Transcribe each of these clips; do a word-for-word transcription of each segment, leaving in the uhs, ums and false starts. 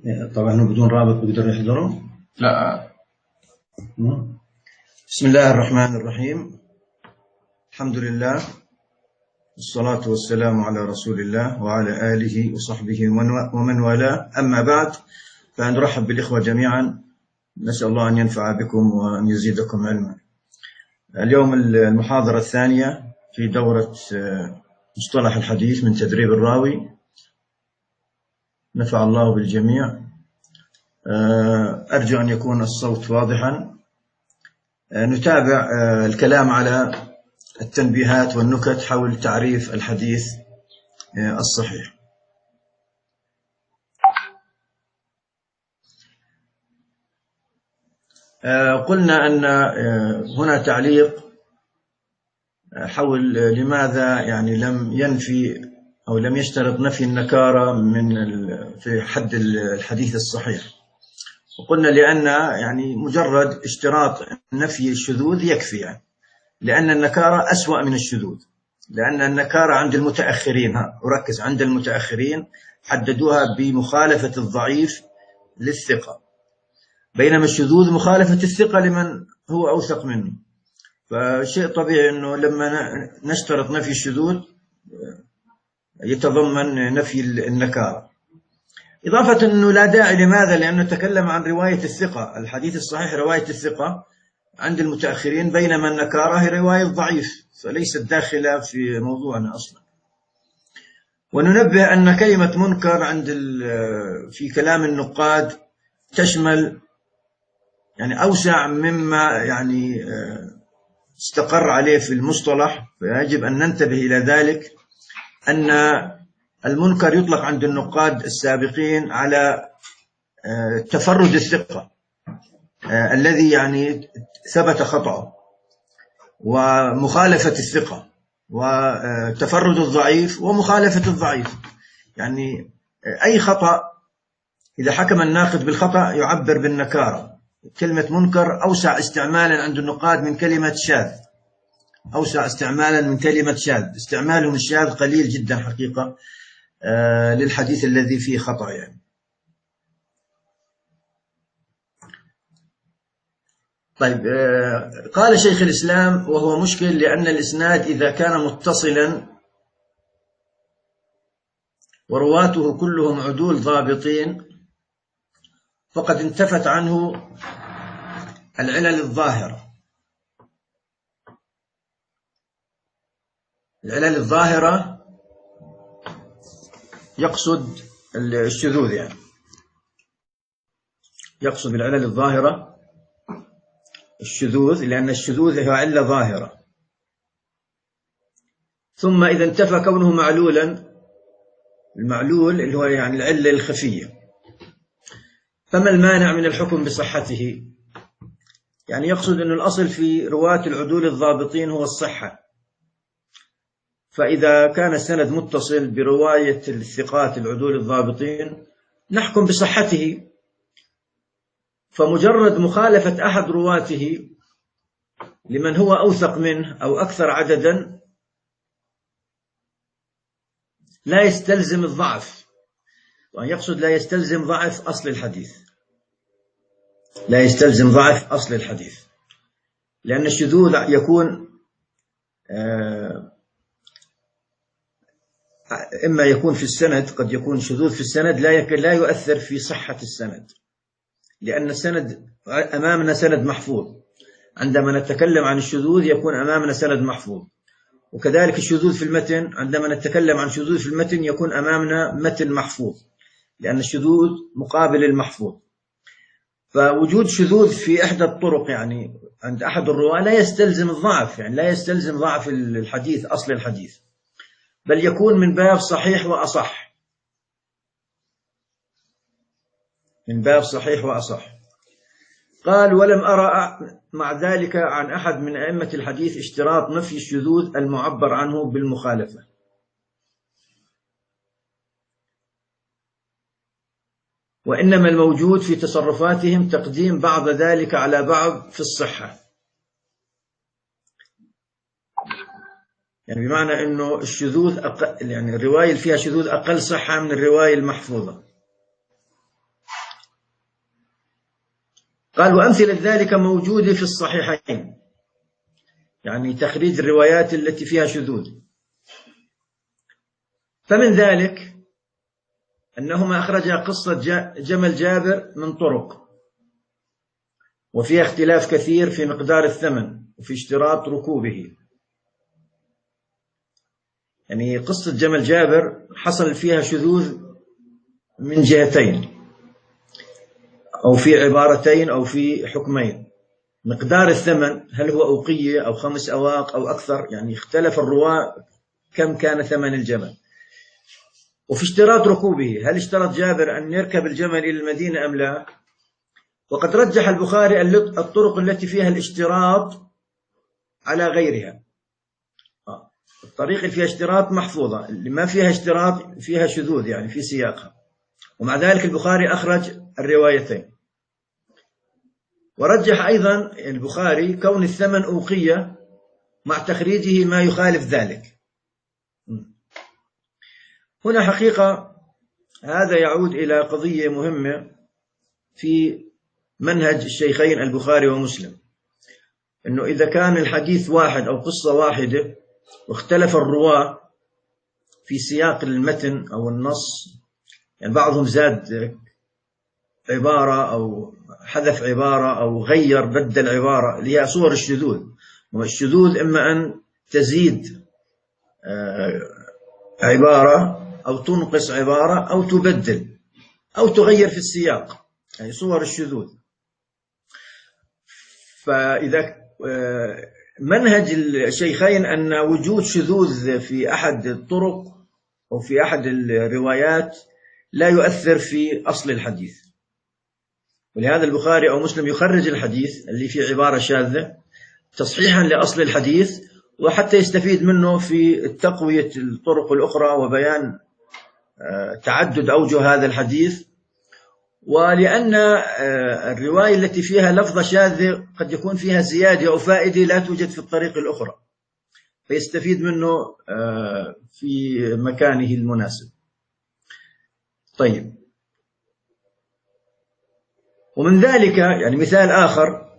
طبعا بدون رابط بيقدروا يحضروا؟ لا. بسم الله الرحمن الرحيم. الحمد لله والصلاة والسلام على رسول الله وعلى آله وصحبه ومن والاه. أما بعد، فنرحب بالإخوة جميعا، نسأل الله أن ينفع بكم وأن يزيدكم علما. اليوم المحاضرة الثانية في دورة مصطلح الحديث من تدريب الراوي، نفع الله بالجميع. أرجو أن يكون الصوت واضحا. نتابع الكلام على التنبيهات والنكت حول تعريف الحديث الصحيح. قلنا أن هنا تعليق حول لماذا يعني لم ينفي أو لم يشترط نفي النكارة من في حد الحديث الصحيح. وقلنا لأن يعني مجرد اشتراط نفي الشذوذ يكفي، يعني لأن النكارة أسوأ من الشذوذ، لأن النكارة عند المتأخرين، وركز، عند المتأخرين حددوها بمخالفة الضعيف للثقة، بينما الشذوذ مخالفة الثقة لمن هو أوثق منه. فشيء طبيعي أنه لما نشترط نفي الشذوذ يتضمن نفي النكارة. إضافة أنه لا داعي، لماذا؟ لأنه تكلم عن رواية الثقة، الحديث الصحيح رواية الثقة عند المتأخرين، بينما النكارة هي رواية ضعيف، فليست داخلة في موضوعنا أصلا. وننبه أن كلمة منكر عند في كلام النقاد تشمل يعني أوسع مما يعني استقر عليه في المصطلح، فيجب أن ننتبه إلى ذلك، أن المنكر يطلق عند النقاد السابقين على تفرد الثقة الذي يعني ثبت خطأه، ومخالفة الثقة، وتفرد الضعيف ومخالفة الضعيف. يعني أي خطأ إذا حكم الناقد بالخطأ يعبر بالنكارة. كلمة منكر أوسع استعمالا عند النقاد من كلمة شاذ، أوسع استعمالا من كلمة شاذ، استعمالهم الشاذ قليل جدا حقيقة آه للحديث الذي فيه خطأ. يعني طيب، آه قال شيخ الإسلام: وهو مشكل لأن الإسناد إذا كان متصلا ورواته كلهم عدول ضابطين فقد انتفت عنه العلل الظاهرة. العلل الظاهرة يقصد الشذوذ، يعني يقصد بالعلل الظاهرة الشذوذ، لأن الشذوذ هي علة ظاهرة. ثم إذا انتفى كونه معلولا، المعلول اللي هو يعني العلة الخفية، فما المانع من الحكم بصحته؟ يعني يقصد أن الأصل في رواة العدول الضابطين هو الصحة، فإذا كان السند متصل برواية الثقات العدول الضابطين نحكم بصحته. فمجرد مخالفة أحد رواته لمن هو أوثق منه أو أكثر عددا لا يستلزم الضعف، يقصد لا يستلزم ضعف أصل الحديث، لا يستلزم ضعف أصل الحديث، لأن الشذوذ يكون إما يكون في السند، قد يكون شذوذ في السند لا لا يؤثر في صحة السند، لأن السند أمامنا سند محفوظ. عندما نتكلم عن الشذوذ يكون أمامنا سند محفوظ، وكذلك الشذوذ في المتن، عندما نتكلم عن شذوذ في المتن يكون أمامنا متن محفوظ، لأن الشذوذ مقابل المحفوظ. فوجود شذوذ في إحدى الطرق يعني عند أحد الرواة لا يستلزم الضعف، يعني لا يستلزم ضعف الحديث أصل الحديث، بل يكون من باب صحيح وأصح، من باب صحيح وأصح. قال: ولم أرى مع ذلك عن أحد من أئمة الحديث اشتراط نفي الشذوذ المعبر عنه بالمخالفة، وإنما الموجود في تصرفاتهم تقديم بعض ذلك على بعض في الصحة. يعني بمعنى أنه الشذوذ أقل، يعني الرواية اللي فيها شذوذ أقل صحة من الرواية المحفوظة. قال وأمثلة ذلك موجودة في الصحيحين، يعني تخريج الروايات التي فيها شذوذ. فمن ذلك أنهما أخرجا قصة جمل جابر من طرق، وفيها اختلاف كثير في مقدار الثمن وفي اشتراط ركوبه. يعني قصة جمل جابر حصل فيها شذوذ من جهتين، أو في عبارتين أو في حكمين. مقدار الثمن هل هو أوقية أو خمس أواق أو أكثر، يعني اختلف الرواة كم كان ثمن الجمل. وفي اشتراط ركوبه، هل اشترط جابر أن يركب الجمل إلى المدينة أم لا؟ وقد رجح البخاري الطرق التي فيها الاشتراط على غيرها. الطريق اللي فيها اشتراط محفوظة، اللي ما فيها اشتراط فيها شذوذ يعني في سياقها. ومع ذلك البخاري أخرج الروايتين. ورجح أيضا البخاري كون الثمن أوقية مع تخريجه ما يخالف ذلك. هنا حقيقة هذا يعود إلى قضية مهمة في منهج الشيخين البخاري ومسلم، أنه إذا كان الحديث واحد أو قصة واحدة واختلف الرواة في سياق المتن أو النص، يعني بعضهم زاد عبارة أو حذف عبارة أو غير بدل عبارة، اللي هي صور الشذوذ. والشذوذ إما أن تزيد عبارة أو تنقص عبارة أو تبدل أو تغير في السياق، يعني صور الشذوذ. فإذا منهج الشيخين أن وجود شذوذ في أحد الطرق أو في أحد الروايات لا يؤثر في أصل الحديث، ولهذا البخاري أو مسلم يخرج الحديث اللي فيه عبارة شاذة تصحيحا لأصل الحديث، وحتى يستفيد منه في تقوية الطرق الأخرى وبيان تعدد أوجه هذا الحديث. ولأن الرواية التي فيها لفظة شاذة قد يكون فيها زيادة أو فائدة لا توجد في الطريق الأخرى، فيستفيد منه في مكانه المناسب. طيب، ومن ذلك يعني مثال آخر،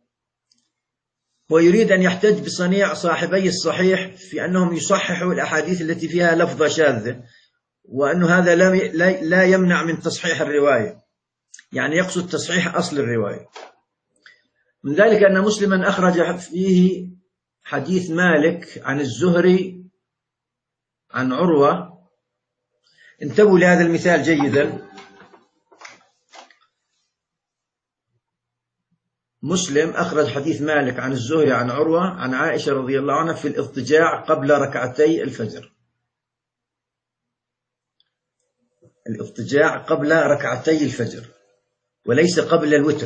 هو يريد أن يحتج بصنيع صاحبي الصحيح في أنهم يصححوا الأحاديث التي فيها لفظة شاذة، وأن هذا لا يمنع من تصحيح الرواية، يعني يقصد تصحيح أصل الرواية. من ذلك أن مسلما أخرج فيه حديث مالك عن الزهري عن عروة. انتبهوا لهذا المثال جيدا. مسلم أخرج حديث مالك عن الزهري عن عروة عن عائشة رضي الله عنها في الاضطجاع قبل ركعتي الفجر. الاضطجاع قبل ركعتي الفجر وليس قبل الوتر.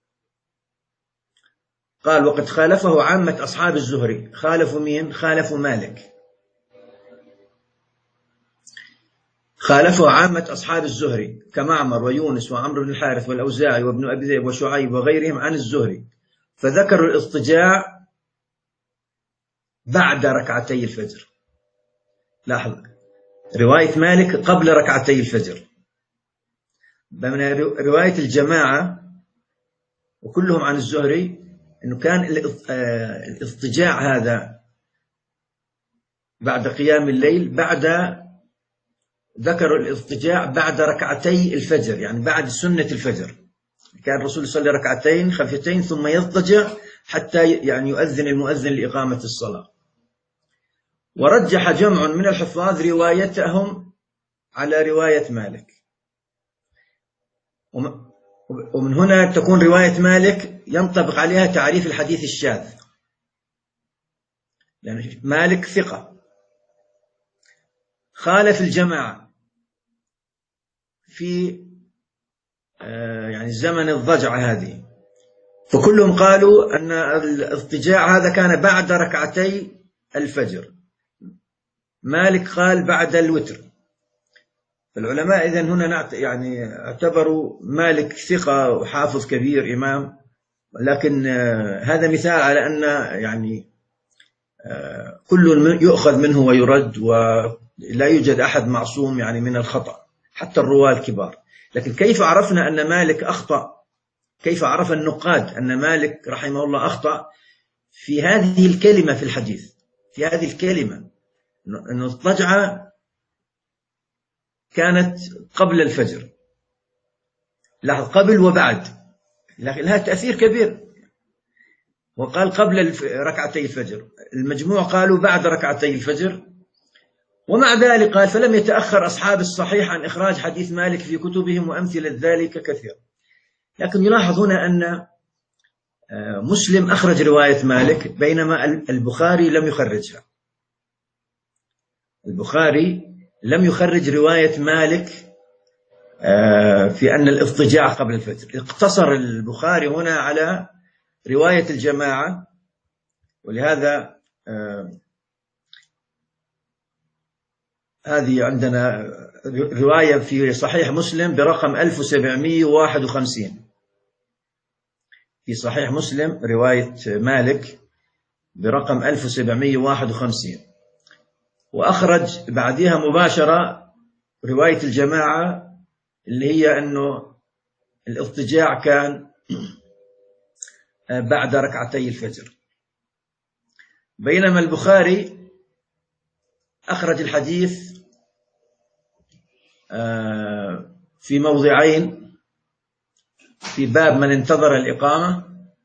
قال وقد خالفه عامة أصحاب الزهري. خالفوا مين؟ خالفوا مالك. خالفه عامة أصحاب الزهري كمعمر ويونس وعمرو بن الحارث والأوزاعي وابن أبي ذئب وشعيب وغيرهم عن الزهري، فذكروا الاضطجاع بعد ركعتي الفجر. لاحظ، رواية مالك قبل ركعتي الفجر، بينما رواية الجماعة وكلهم عن الزهري أنه كان الاضطجاع هذا بعد قيام الليل، بعد ذكروا الاضطجاع بعد ركعتي الفجر، يعني بعد سنة الفجر. كان الرسول يصلي ركعتين خفيفتين ثم يضطجع حتى يعني يؤذن المؤذن لإقامة الصلاة. ورجح جمع من الحفاظ روايتهم على رواية مالك، ومن هنا تكون رواية مالك ينطبق عليها تعريف الحديث الشاذ، لأن مالك ثقة خالف الجماعة في يعني زمن الضجعة هذه، فكلهم قالوا أن الاضطجاع هذا كان بعد ركعتي الفجر. مالك قال بعد الوتر. فالعلماء إذن هنا يعني اعتبروا مالك ثقة وحافظ كبير إمام، لكن هذا مثال على أن يعني كل يؤخذ منه ويرد، ولا يوجد أحد معصوم يعني من الخطأ حتى الرواة الكبار. لكن كيف عرفنا أن مالك أخطأ كيف عرف النقاد أن مالك رحمه الله أخطأ في هذه الكلمة في الحديث، في هذه الكلمة أن الضجعة كانت قبل الفجر. لاحظ قبل وبعد، لكن لها تأثير كبير. وقال قبل ركعتي الفجر، المجموع قالوا بعد ركعتي الفجر. ومع ذلك قال فلم يتأخر أصحاب الصحيح عن إخراج حديث مالك في كتبهم وأمثلة ذلك كثير. لكن يلاحظ هنا أن مسلم أخرج رواية مالك بينما البخاري لم يخرجها. البخاري لم يخرج رواية مالك في أن الاضطجاع قبل الفجر، اقتصر البخاري هنا على رواية الجماعة. ولهذا هذه عندنا رواية في صحيح مسلم برقم ألف وسبعمئة وواحد وخمسين، في صحيح مسلم رواية مالك برقم ألف وسبعمئة وواحد وخمسين. وأخرج بعدها مباشرة رواية الجماعة اللي هي أنه الاضطجاع كان بعد ركعتي الفجر. بينما البخاري أخرج الحديث في موضعين، في باب من انتظر الإقامة،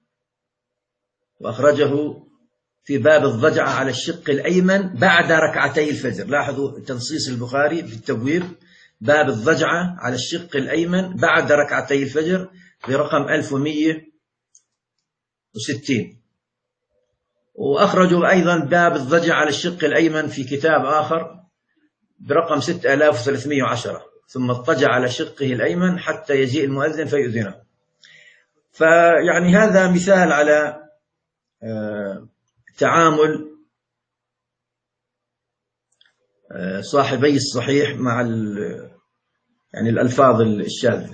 وأخرجه في باب الضجعة على الشق الأيمن بعد ركعتي الفجر. لاحظوا تنصيص البخاري في التبويب، باب الضجعة على الشق الأيمن بعد ركعتي الفجر برقم ألف ومئة وستين. وأخرجوا أيضا باب الضجعة على الشق الأيمن في كتاب آخر برقم ستة آلاف وثلاثمئة وعشرة، ثم اضطجع على شقه الأيمن حتى يجيء المؤذن فيؤذنه. فيعني هذا مثال على تعامل صاحبي الصحيح مع يعني الألفاظ الشاذة.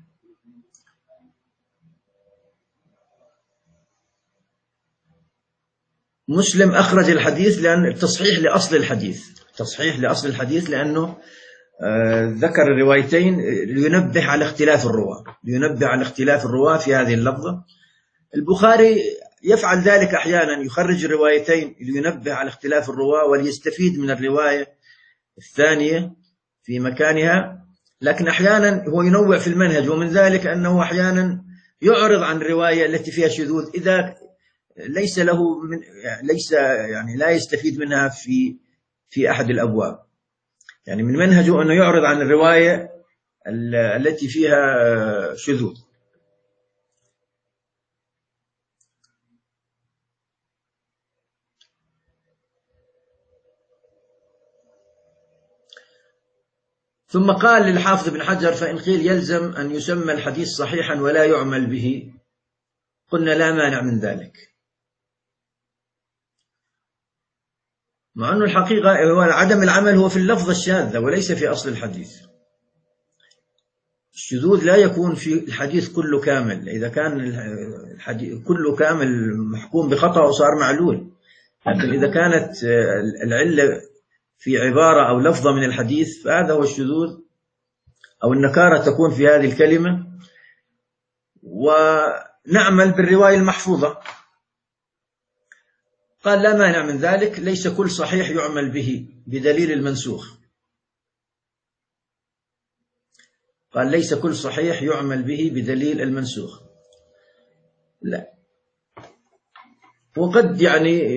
مسلم أخرج الحديث لأن التصحيح لأصل الحديث، تصحيح لأصل الحديث لأنه ذكر الروايتين لينبه على اختلاف الرواة، لينبه على اختلاف الرواة في هذه اللفظة. البخاري يفعل ذلك أحيانا، يخرج الروايتين لينبه على اختلاف الرواة وليستفيد من الرواية الثانية في مكانها، لكن أحيانا هو ينوع في المنهج، ومن ذلك أنه أحيانا يعرض عن الرواية التي فيها شذوذ إذا ليس له من ليس يعني لا يستفيد منها في في أحد الأبواب. يعني من منهجه أنه يعرض عن الرواية التي فيها شذوذ. ثم قال للحافظ بن حجر: فإن قيل يلزم أن يسمى الحديث صحيحا ولا يعمل به، قلنا لا مانع من ذلك. مع أنه الحقيقة هو عدم العمل هو في اللفظة الشاذة وليس في أصل الحديث. الشذوذ لا يكون في الحديث كله كامل، إذا كان الحديث كله كامل محكوم بخطأ وصار معلول. لكن إذا كانت العلة في عبارة أو لفظة من الحديث فهذا هو الشذوذ، أو النكارة تكون في هذه الكلمة. ونعمل بالرواية المحفوظة. قال لا مانع من ذلك، ليس كل صحيح يعمل به بدليل المنسوخ. قال ليس كل صحيح يعمل به بدليل المنسوخ، لا. وقد يعني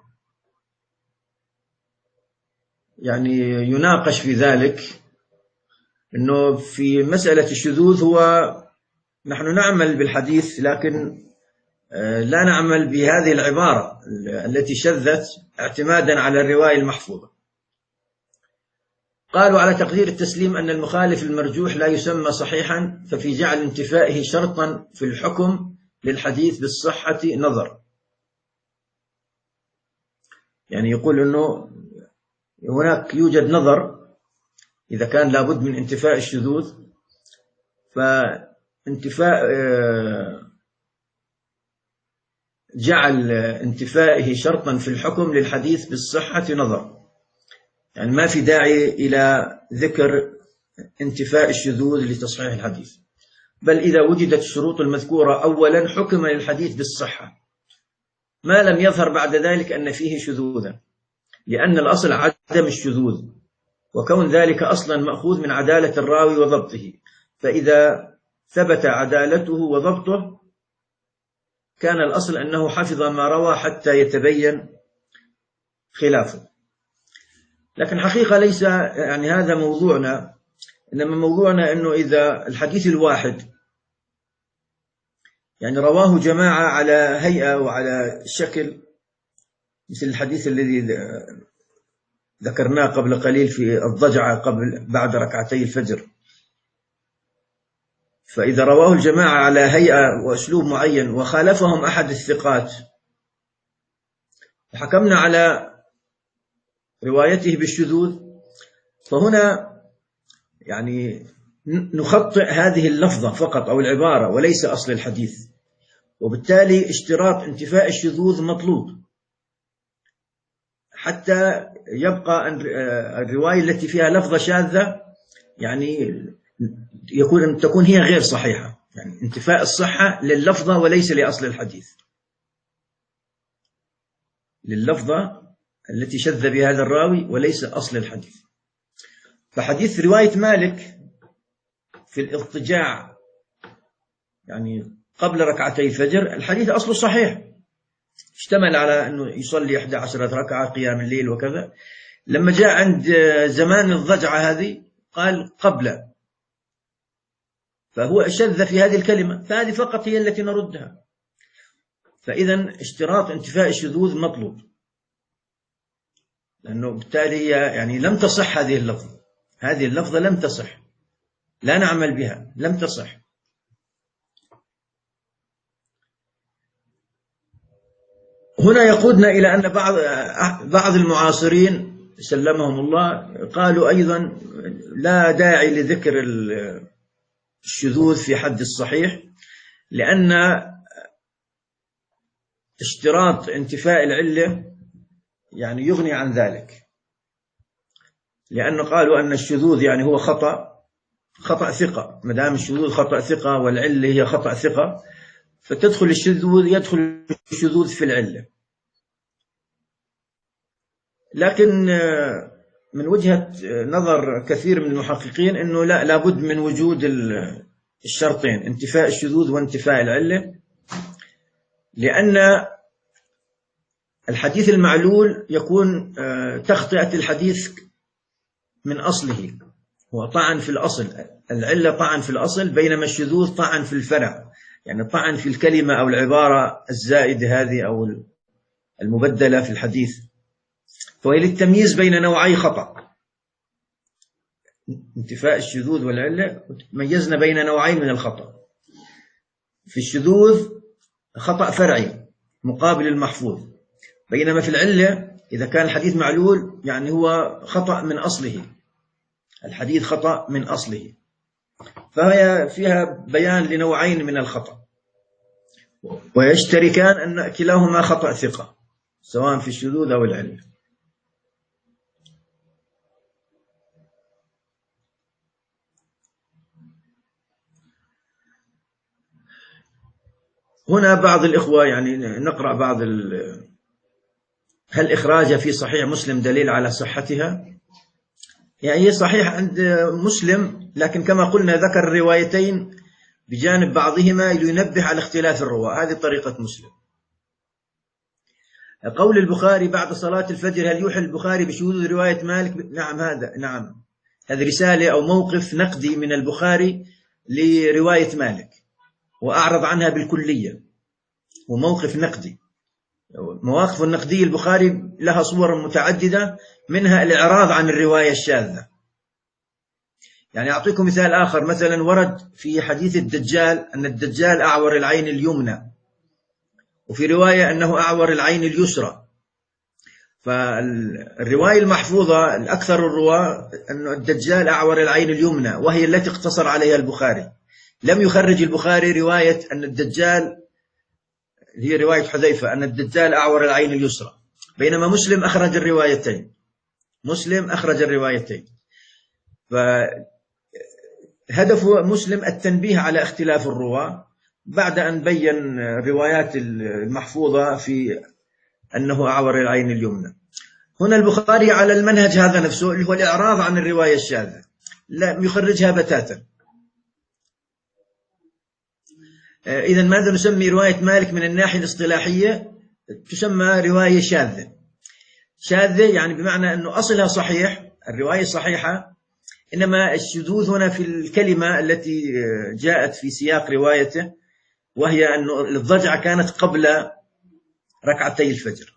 يعني يناقش في ذلك أنه في مسألة الشذوذ هو نحن نعمل بالحديث لكن لا نعمل بهذه العبارة التي شذت اعتمادا على الرواية المحفوظة. قالوا على تقدير التسليم أن المخالف المرجوح لا يسمى صحيحا، ففي جعل انتفائه شرطا في الحكم للحديث بالصحة نظر. يعني يقول أنه هناك يوجد نظر إذا كان لابد من انتفاء الشذوذ، فانتفاء جعل انتفائه شرطا في الحكم للحديث بالصحة نظر. يعني ما في داعي إلى ذكر انتفاء الشذوذ لتصحيح الحديث. بل إذا وجدت الشروط المذكورة أولا حكم للحديث بالصحة ما لم يظهر بعد ذلك أن فيه شذوذا، لأن الأصل عدم الشذوذ، وكون ذلك أصلا مأخوذ من عدالة الراوي وضبطه، فإذا ثبت عدالته وضبطه كان الأصل أنه حفظ ما روى حتى يتبين خلافه. لكن حقيقة ليس يعني هذا موضوعنا، إنما موضوعنا أنه إذا الحديث الواحد يعني رواه جماعة على هيئة وعلى شكل، مثل الحديث الذي ذكرناه قبل قليل في الضجعة قبل بعد ركعتي الفجر، فإذا رواه الجماعة على هيئة وأسلوب معين وخالفهم أحد الثقات وحكمنا على روايته بالشذوذ، فهنا يعني نخطئ هذه اللفظة فقط أو العبارة وليس أصل الحديث، وبالتالي اشتراط انتفاء الشذوذ مطلوب حتى يبقى الرواية التي فيها لفظة شاذة يعني يكون أن تكون هي غير صحيحة، يعني انتفاء الصحة لللفظة وليس لأصل الحديث، لللفظة التي شذ بها هذا الراوي وليس أصل الحديث. فحديث رواية مالك في الاضطجاع يعني قبل ركعتي الفجر الحديث أصله صحيح، اشتمل على أنه يصلي إحدى عشرة ركعة قيام الليل وكذا. لما جاء عند زمان الضجعة هذه قال قبل، فهو شذ في هذه الكلمة، فهذه فقط هي التي نردها. فإذا اشتراط انتفاء الشذوذ مطلوب، لأنه بالتالي يعني لم تصح هذه اللفظة، هذه اللفظة لم تصح، لا نعمل بها، لم تصح. هنا يقودنا إلى أن بعض بعض المعاصرين سلمهم الله قالوا أيضا لا داعي لذكر الشذوذ في حد الصحيح، لأن اشتراط انتفاء العلة يعني يغني عن ذلك، لأنه قالوا أن الشذوذ يعني هو خطأ خطأ ثقة، ما دام الشذوذ خطأ ثقة والعلة هي خطأ ثقة فتدخل الشذوذ يدخل الشذوذ في العلة. لكن من وجهة نظر كثير من المحققين أنه لا لابد من وجود الشرطين، انتفاء الشذوذ وانتفاء العلة، لأن الحديث المعلول يكون تخطئة الحديث من أصله، هو طعن في الأصل، العلة طعن في الأصل، بينما الشذوذ طعن في الفرع، يعني طعن في الكلمة أو العبارة الزائدة هذه أو المبدلة في الحديث. فهي للتمييز بين نوعي خطأ، انتفاء الشذوذ والعلة ميزنا بين نوعين من الخطأ. في الشذوذ خطأ فرعي مقابل المحفوظ، بينما في العلة إذا كان الحديث معلول يعني هو خطأ من أصله، الحديث خطأ من أصله، فهي فيها بيان لنوعين من الخطأ ويشتركان أن كلاهما خطأ ثقة سواء في الشذوذ أو العلة. هنا بعض الإخوة يعني نقرأ بعض ال... هل إخراج في صحيح مسلم دليل على صحتها؟ يعني هي صحيح عند مسلم، لكن كما قلنا ذكر الروايتين بجانب بعضهما لينبه على اختلاف الرواة، هذه طريقة مسلم. قول البخاري بعد صلاة الفجر هل يوحي البخاري بشذوذ رواية مالك؟ نعم، هذا نعم هذه رسالة أو موقف نقدي من البخاري لرواية مالك وأعرض عنها بالكلية، وموقف نقدي. مواقف النقدية البخاري لها صور متعددة، منها الإعراض عن الرواية الشاذة. يعني أعطيكم مثال آخر، مثلا ورد في حديث الدجال أن الدجال أعور العين اليمنى، وفي رواية أنه أعور العين اليسرى. فالرواية المحفوظة الأكثر الرواة أن الدجال أعور العين اليمنى، وهي التي اقتصر عليها البخاري. لم يخرج البخاري رواية أن الدجال، هي رواية حذيفة، أن الدجال أعور العين اليسرى، بينما مسلم أخرج الروايتين مسلم أخرج الروايتين هدف مسلم التنبيه على اختلاف الرواة بعد أن بين روايات المحفوظة في أنه أعور العين اليمنى. هنا البخاري على المنهج هذا نفسه اللي هو الإعراض عن الرواية الشاذة، لا يخرجها بتاتا. إذن ماذا نسمي رواية مالك من الناحية الاصطلاحية؟ تسمى رواية شاذة. شاذة يعني بمعنى أنه أصلها صحيح، الرواية صحيحة، إنما الشذوذ هنا في الكلمة التي جاءت في سياق روايته، وهي أن الضجعة كانت قبل ركعتي الفجر.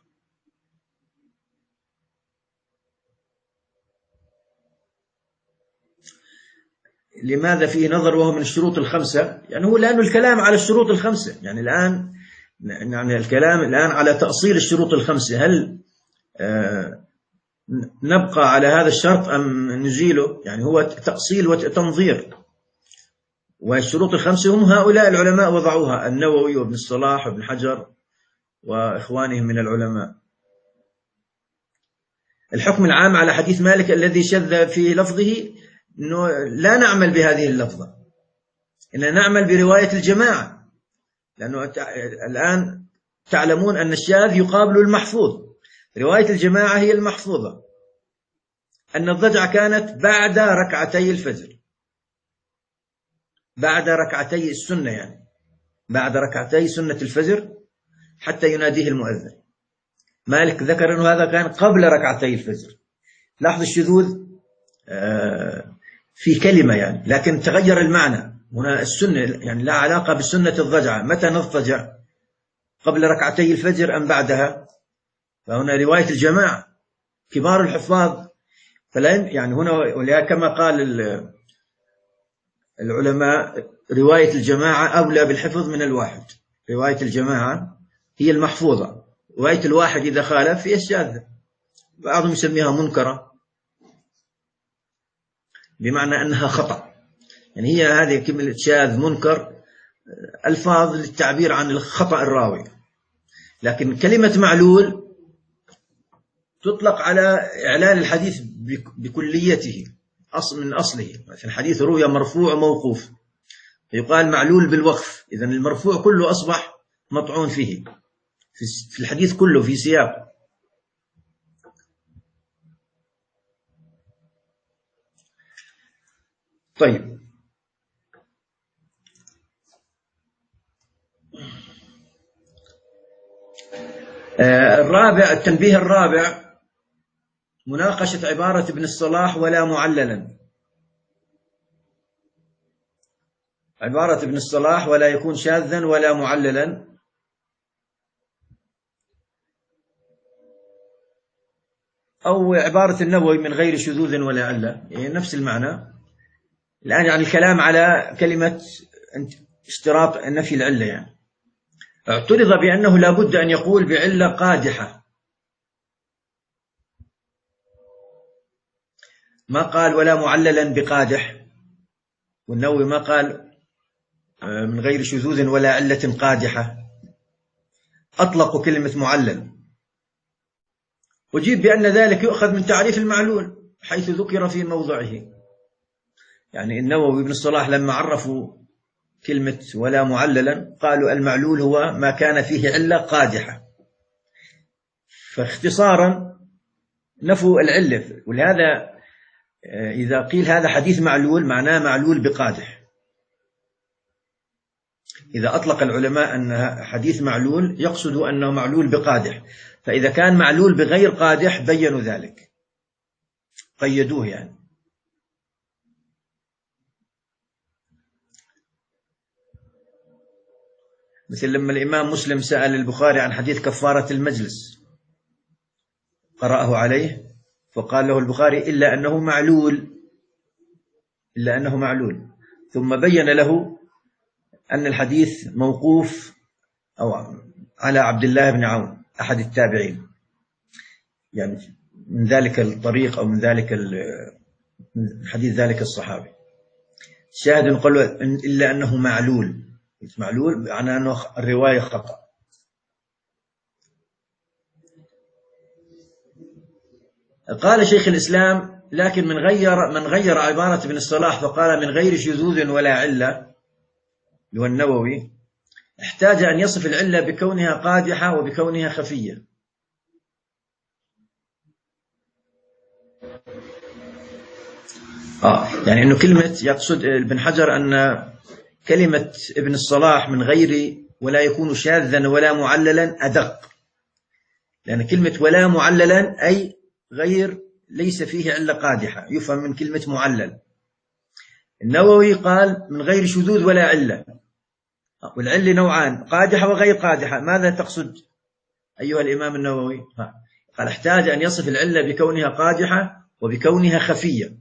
لماذا فيه نظر وهو من الشروط الخمسة؟ يعني هو لأنه الكلام على الشروط الخمسة، يعني الآن يعني الكلام الآن على تأصيل الشروط الخمسة. هل آه نبقى على هذا الشرط أم نزيله؟ يعني هو تأصيل وتنظير، والشروط الخمسة هم هؤلاء العلماء وضعوها، النووي وابن الصلاح وابن حجر وإخوانهم من العلماء. الحكم العام على حديث مالك الذي شذ في لفظه أنه لا نعمل بهذه اللفظة، إننا نعمل برواية الجماعة، لأنه الآن تعلمون أن الشاذ يقابل المحفوظ. رواية الجماعة هي المحفوظة، أن الضجعة كانت بعد ركعتي الفجر، بعد ركعتي السنة، يعني بعد ركعتي سنة الفجر حتى يناديه المؤذن. مالك ذكر أنه هذا كان قبل ركعتي الفجر. لاحظ الشذوذ في كلمة يعني، لكن تغير المعنى. هنا السنة يعني لا علاقة بسنة الضجعة، متى نضطجع، قبل ركعتي الفجر أم بعدها؟ فهنا رواية الجماعة كبار الحفاظ، فلا يعني هنا كما قال العلماء رواية الجماعة أولى بالحفظ من الواحد. رواية الجماعة هي المحفوظة، رواية الواحد إذا خالف هي الشاذة، بعضهم يسميها منكرة بمعنى أنها خطأ. يعني هي هذه كلمة شاذ منكر ألفاظ للتعبير عن الخطأ الراوي، لكن كلمة معلول تطلق على إعلان الحديث بكليته أصل من أصله. مثلا الحديث روي مرفوع موقوف يقال معلول بالوقف، إذن المرفوع كله أصبح مطعون فيه في الحديث كله في سياق. طيب، الرابع، التنبيه الرابع مناقشة عبارة ابن الصلاح ولا معللا. عبارة ابن الصلاح ولا يكون شاذا ولا معللا، أو عبارة النووي من غير شذوذ ولا علة، يعني نفس المعنى. الآن يعني الكلام على كلمة اشتراط نفي العلة، يعني اعترض بأنه لا بد أن يقول بعلة قادحة، ما قال ولا معللا بقادح، والنووي ما قال من غير شذوذ ولا علة قادحة، أطلقوا كلمة معلل. وجيب بأن ذلك يؤخذ من تعريف المعلول حيث ذكر في موضعه. يعني النووي وابن الصلاح لما عرفوا كلمة ولا معللا قالوا المعلول هو ما كان فيه علة قادحة، فاختصارا نفوا العلة. ولهذا إذا قيل هذا حديث معلول معناه معلول بقادح. إذا أطلق العلماء أن حديث معلول يقصدوا أنه معلول بقادح، فإذا كان معلول بغير قادح بيّنوا ذلك، قيدوه يعني. مثل لما الإمام مسلم سأل البخاري عن حديث كفارة المجلس، قرأه عليه فقال له البخاري إلا أنه معلول، إلا أنه معلول، ثم بين له أن الحديث موقوف أو على عبد الله بن عون أحد التابعين، يعني من ذلك الطريق أو من ذلك من حديث ذلك الصحابي. شاهد قالوا إلا أنه معلول، معلول معناه أنه الرواية خطأ. قال شيخ الإسلام لكن من غير من غير عبارة ابن الصلاح فقال من غير شذوذ ولا علة، اللي هو النووي، احتاج أن يصف العلة بكونها قادحة وبكونها خفية. آه يعني أنه كلمة، يقصد ابن حجر أن كلمة ابن الصلاح من غير ولا يكون شاذا ولا معللا أدق، لأن كلمة ولا معللا أي غير ليس فيه علة قادحة، يفهم من كلمة معلل. النووي قال من غير شذوذ ولا علة، والعلة نوعان، قادحة وغير قادحة. ماذا تقصد أيها الإمام النووي؟ قال احتاج أن يصف العلة بكونها قادحة وبكونها خفية،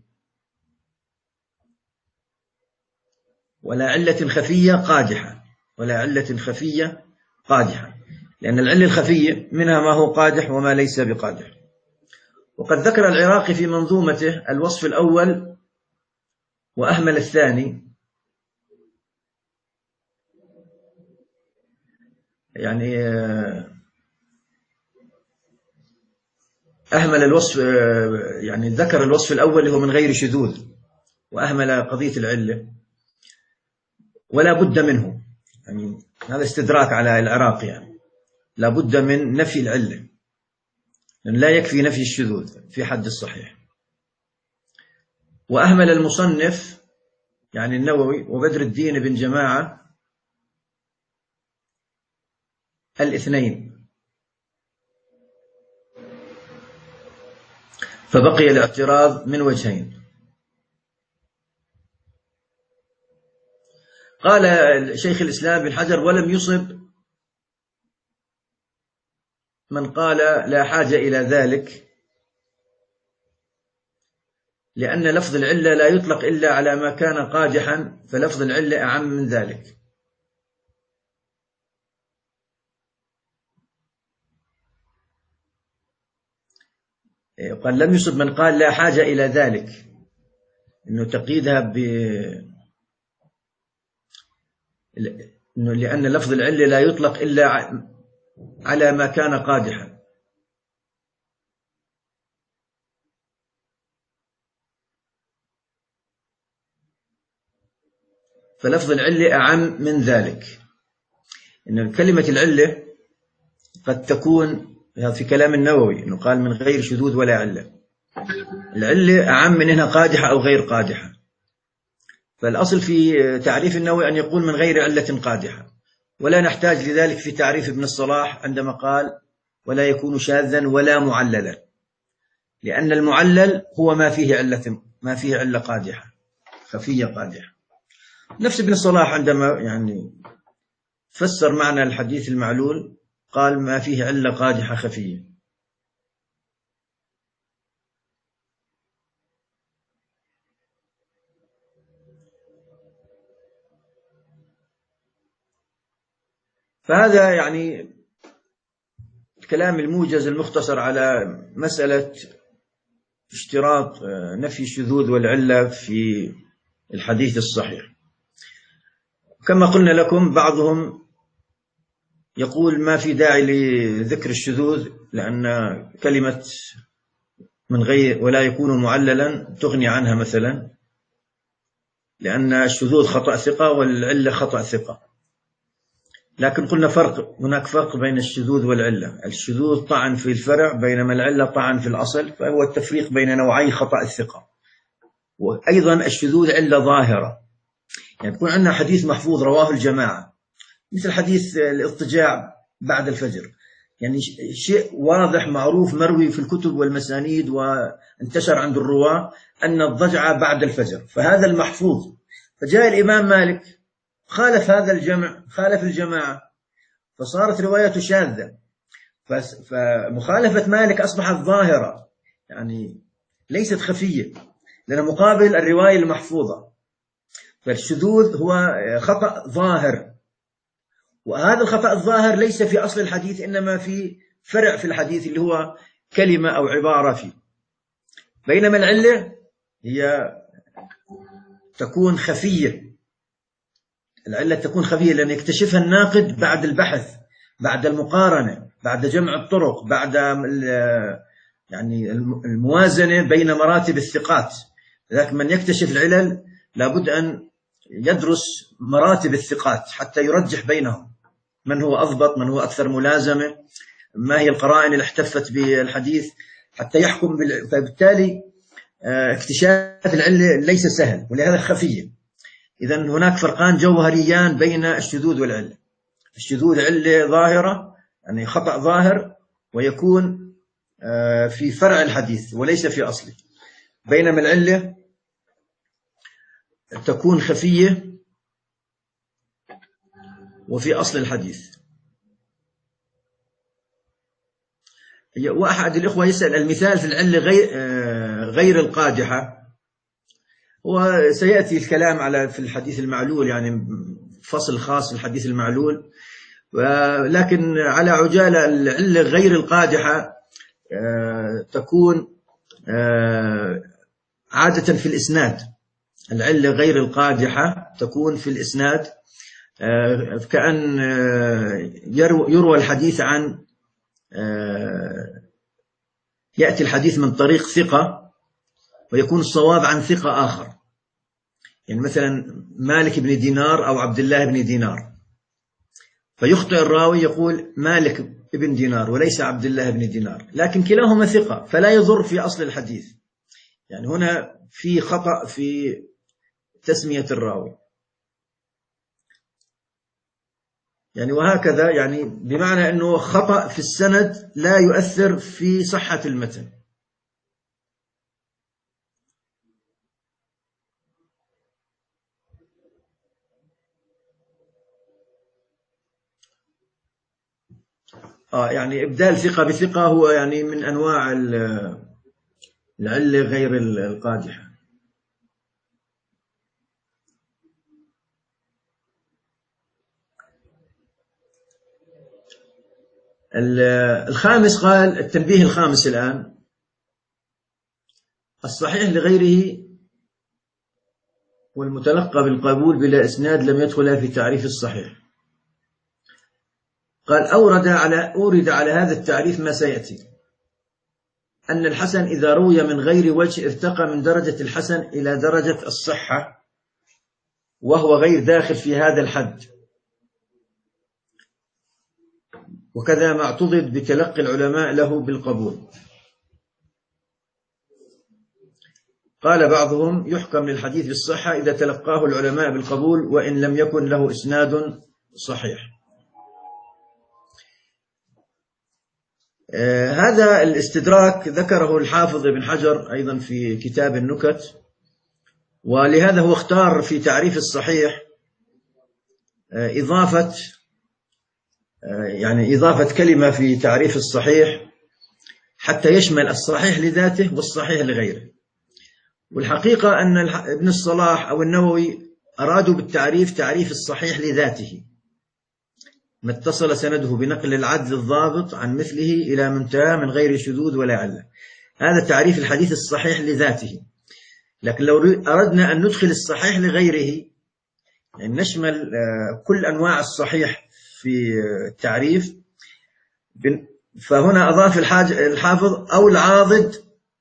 ولا علة خفية قادحة، ولا علة خفية قادحة، لأن العلة الخفية منها ما هو قادح وما ليس بقادح. وقد ذكر العراقي في منظومته الوصف الأول وأهمل الثاني، يعني أهمل الوصف، يعني ذكر الوصف الأول اللي هو من غير شذوذ، وأهمل قضية العلة، ولا بد منه، يعني هذا استدراك على العراقي، يعني لا بد من نفي العلة، لأن لا يكفي نفي الشذوذ في حد الصحيح. وأهمل المصنف يعني النووي وبدر الدين بن جماعة الاثنين، فبقي الاعتراض من وجهين. قال شيخ الإسلام بن حجر ولم يصب من قال لا حاجة إلى ذلك، لأن لفظ العلة لا يطلق إلا على ما كان قادحا، فلفظ العلة أعم من ذلك. قال لم يصب من قال لا حاجة إلى ذلك، إنه تقييدها ب إنه لأن لفظ العلة لا يطلق إلا على ما كان قادحا، فلفظ العلة أعم من ذلك. إن كلمة العلة قد تكون في كلام النووي إنه قال من غير شذوذ ولا علة، العلة أعم من إنها قادحة أو غير قادحة، فالأصل في تعريف النووي أن يقول من غير علة قادحة، ولا نحتاج لذلك في تعريف ابن الصلاح عندما قال ولا يكون شاذا ولا معللا، لأن المعلل هو ما فيه علة ما فيه علة قادحة خفية قادحة. نفس ابن الصلاح عندما يعني فسر معنى الحديث المعلول قال ما فيه علة قادحة خفية. فهذا يعني الكلام الموجز المختصر على مسألة اشتراط نفي الشذوذ والعلة في الحديث الصحيح. كما قلنا لكم بعضهم يقول ما في داعي لذكر الشذوذ، لأن كلمة من غير ولا يكون معللا تغني عنها مثلا، لأن الشذوذ خطأ ثقة والعلة خطأ ثقة. لكن قلنا فرق، هناك فرق بين الشذوذ والعلة. الشذوذ طعن في الفرع بينما العلة طعن في الأصل، فهو التفريق بين نوعي خطأ الثقة. وأيضا الشذوذ علة ظاهرة، يعني يكون عندنا حديث محفوظ رواه الجماعة مثل حديث الاضطجاع بعد الفجر، يعني شيء واضح معروف مروي في الكتب والمسانيد وانتشر عند الرواة أن الضجعة بعد الفجر، فهذا المحفوظ. فجاء الإمام مالك خالف هذا الجمع، خالف الجماعة، فصارت روايته شاذة، فمخالفة مالك أصبحت ظاهرة، يعني ليست خفية، لأن مقابل الرواية المحفوظة. فالشذوذ هو خطأ ظاهر، وهذا الخطأ الظاهر ليس في أصل الحديث، إنما في فرع في الحديث اللي هو كلمة أو عبارة فيه. بينما العلة هي تكون خفية، العلة تكون خفية لأن يكتشفها الناقد بعد البحث، بعد المقارنة، بعد جمع الطرق، بعد يعني الموازنة بين مراتب الثقات. لكن من يكتشف العلل لابد أن يدرس مراتب الثقات حتى يرجح بينهم، من هو أضبط، من هو أكثر ملازمة، ما هي القرائن اللي احتفت بالحديث حتى يحكم بال... فبالتالي اكتشاف العلة ليس سهل، ولهذا خفية. إذن هناك فرقان جوهريان بين الشذوذ والعلة. الشذوذ علة ظاهرة، يعني خطأ ظاهر، ويكون في فرع الحديث وليس في أصله، بينما العلة تكون خفية وفي أصل الحديث. وأحد الإخوة يسأل المثال في العلة غير غير القادحة، وسيأتي الكلام على في الحديث المعلول، يعني فصل خاص في الحديث المعلول، لكن على عجالة العلة غير القادحة تكون عادة في الإسناد. العلة غير القادحة تكون في الإسناد، كأن يروى الحديث عن يأتي الحديث من طريق ثقة ويكون الصواب عن ثقة آخر، يعني مثلا مالك بن دينار أو عبد الله بن دينار، فيخطئ الراوي يقول مالك بن دينار وليس عبد الله بن دينار، لكن كلاهما ثقة فلا يضر في أصل الحديث. يعني هنا في خطأ في تسمية الراوي، يعني وهكذا، يعني بمعنى أنه خطأ في السند لا يؤثر في صحة المتن. آه يعني إبدال ثقة بثقة هو يعني من أنواع العلة غير القادحة. الخامس قال التنبيه الخامس الآن: الصحيح لغيره والمتلقى بالقبول بلا إسناد لم يدخل في تعريف الصحيح. قال أورد على أورد على هذا التعريف ما سيأتي، أن الحسن إذا روي من غير وجه ارتقى من درجة الحسن إلى درجة الصحة، وهو غير داخل في هذا الحد، وكذا ما اعتضد بتلقي العلماء له بالقبول. قال بعضهم: يحكم للحديث بالصحة إذا تلقاه العلماء بالقبول وإن لم يكن له إسناد صحيح. آه هذا الاستدراك ذكره الحافظ ابن حجر أيضا في كتاب النكت، ولهذا هو اختار في تعريف الصحيح آه إضافة آه يعني إضافة كلمة في تعريف الصحيح حتى يشمل الصحيح لذاته والصحيح لغيره. والحقيقة أن ابن الصلاح أو النووي أرادوا بالتعريف تعريف الصحيح لذاته، ما اتصل سنده بنقل العدل الضابط عن مثله إلى منتهى من غير شذوذ ولا علة. هذا تعريف الحديث الصحيح لذاته. لكن لو أردنا أن ندخل الصحيح لغيره، يعني نشمل كل أنواع الصحيح في التعريف، فهنا أضاف الحافظ أو العاضد،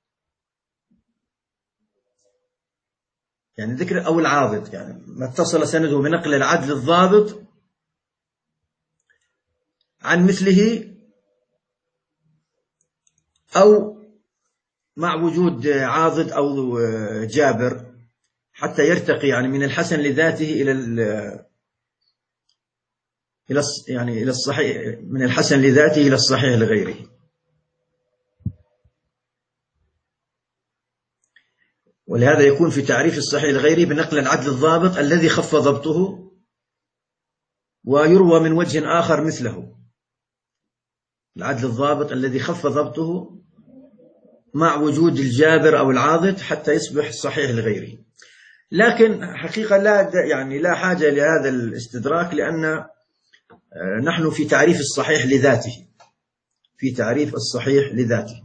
يعني ذكر أو العاضد، يعني ما اتصل سنده بنقل العدل الضابط عن مثله أو مع وجود عاضد أو جابر حتى يرتقي يعني من الحسن لذاته إلى إلى يعني إلى الصحيح، من الحسن لذاته إلى الصحيح لغيره. ولهذا يكون في تعريف الصحيح لغيره بنقل العدل الضابط الذي خف ضبطه ويروى من وجه آخر مثله، العدل الضابط الذي خف ضبطه مع وجود الجابر أو العاضد حتى يصبح صحيح لغيره. لكن حقيقة لا يعني لا حاجة لهذا الاستدراك، لأن نحن في تعريف الصحيح لذاته، في تعريف الصحيح لذاته.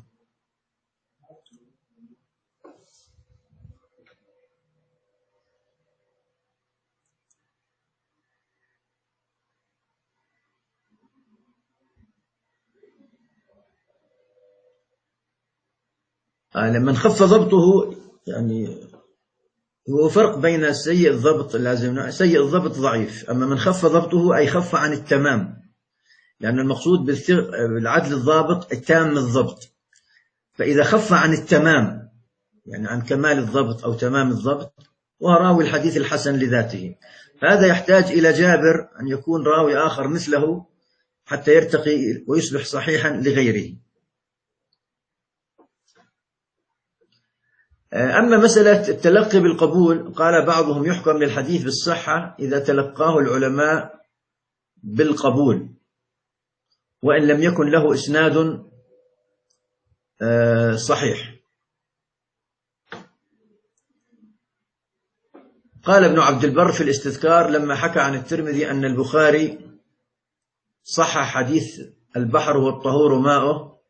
لما خف ضبطه يعني هو فرق بين سيء الضبط لازم سيء الضبط ضعيف، أما من خف ضبطه أي خف عن التمام، لأن المقصود بالعدل الضابط التام الضبط. فإذا خف عن التمام يعني عن كمال الضبط أو تمام الضبط وهو راوي الحديث الحسن لذاته، هذا يحتاج إلى جابر أن يكون راوي آخر مثله حتى يرتقي ويصبح صحيحا لغيره. أما مسألة التلقي بالقبول، قال بعضهم يحكم للحديث بالصحة إذا تلقاه العلماء بالقبول وإن لم يكن له إسناد صحيح. قال ابن عبد البر في الاستذكار لما حكى عن الترمذي أن البخاري صحح حديث البحر والطهور ماؤه،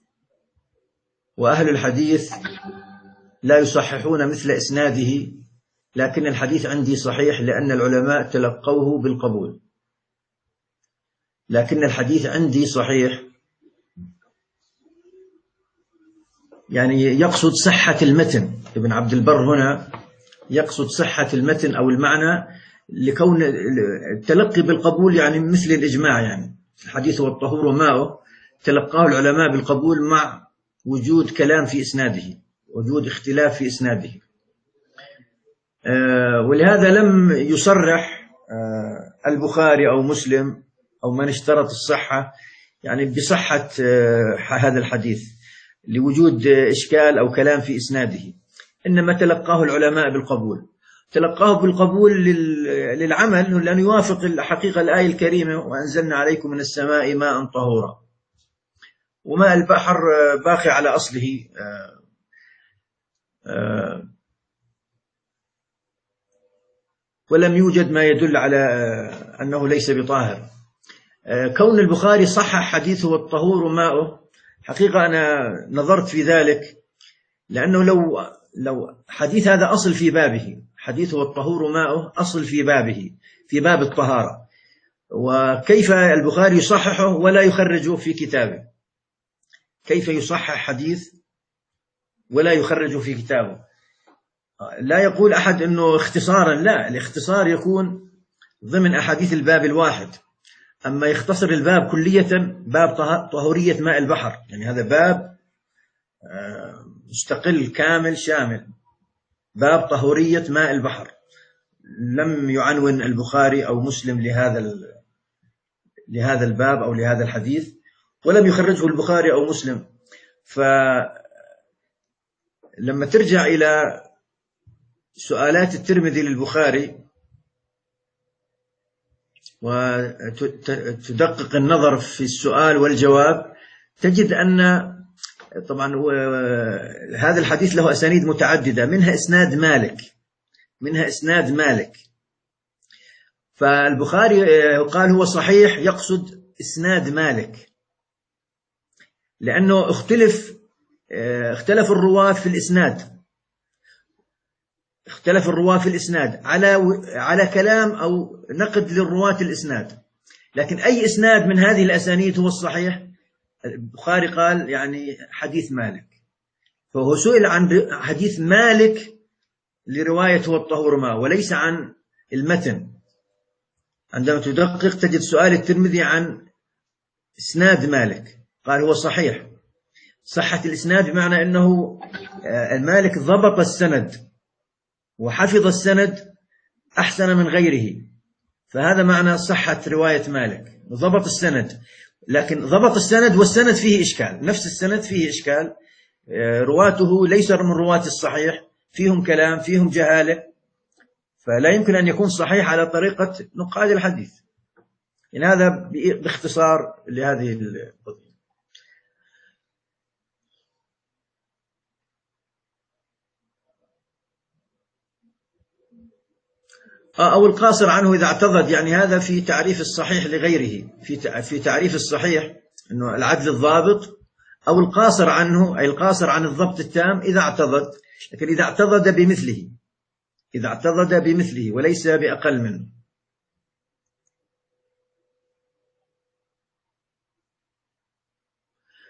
وأهل الحديث لا يصححون مثل إسناده، لكن الحديث عندي صحيح لأن العلماء تلقوه بالقبول. لكن الحديث عندي صحيح يعني يقصد صحة المتن. ابن عبد البر هنا يقصد صحة المتن أو المعنى، لكون التلقي بالقبول يعني مثل الإجماع، يعني الحديث والطهور ماؤه تلقاه العلماء بالقبول مع وجود كلام في إسناده، وجود اختلاف في إسناده. آه ولهذا لم يصرح آه البخاري أو مسلم أو من اشترط الصحة يعني بصحة آه هذا الحديث لوجود إشكال أو كلام في إسناده، إنما تلقاه العلماء بالقبول. تلقاه بالقبول للعمل لأن يوافق الحقيقة الآية الكريمة وأنزلنا عليكم من السماء ماء طهورا، وماء البحر باقي على أصله ولم يوجد ما يدل على أنه ليس بطاهر. كون البخاري صحح حديثه والطهور ماؤه، حقيقة أنا نظرت في ذلك، لأنه لو لو حديث هذا أصل في بابه، حديثه والطهور ماؤه أصل في بابه في باب الطهارة، وكيف البخاري يصححه ولا يخرجه في كتابه؟ كيف يصحح حديث ولا يخرجه في كتابه؟ لا يقول أحد أنه اختصارا، لا، الاختصار يكون ضمن أحاديث الباب الواحد، أما يختصر الباب كلية باب طهورية ماء البحر، يعني هذا باب مستقل كامل شامل، باب طهورية ماء البحر. لم يعنون البخاري أو مسلم لهذا لهذا الباب أو لهذا الحديث، ولم يخرجه البخاري أو مسلم. فلما ترجع إلى سؤالات الترمذي للبخاري وتدقق النظر في السؤال والجواب، تجد أن طبعا هذا الحديث له أسانيد متعددة، منها إسناد مالك منها إسناد مالك فالبخاري قال هو صحيح يقصد إسناد مالك، لأنه اختلف اختلف الرواة في الإسناد اختلف الرواة في الإسناد على على كلام أو نقد للرواة الإسناد، لكن أي إسناد من هذه الأسانيد هو الصحيح؟ البخاري قال يعني حديث مالك، فهو سئل عن حديث مالك لرواية والطهور ماء وليس عن المتن. عندما تدقق تجد سؤال الترمذي عن إسناد مالك، قال هو صحيح. صحة الإسناد بمعنى أنه المالك ضبط السند وحفظ السند أحسن من غيره، فهذا معنى صحة رواية مالك، ضبط السند. لكن ضبط السند والسند فيه إشكال، نفس السند فيه إشكال، رواته ليس من رواة الصحيح، فيهم كلام فيهم جهالة، فلا يمكن أن يكون صحيح على طريقة نقاد الحديث. إن هذا باختصار لهذه القضية. أو القاصر عنه إذا اعتضد، يعني هذا في تعريف الصحيح لغيره، في في تعريف الصحيح إنه العدل الضابط، أو القاصر عنه أي القاصر عن الضبط التام إذا اعتضد، لكن إذا اعتضد بمثله إذا اعتضد بمثله وليس بأقل منه.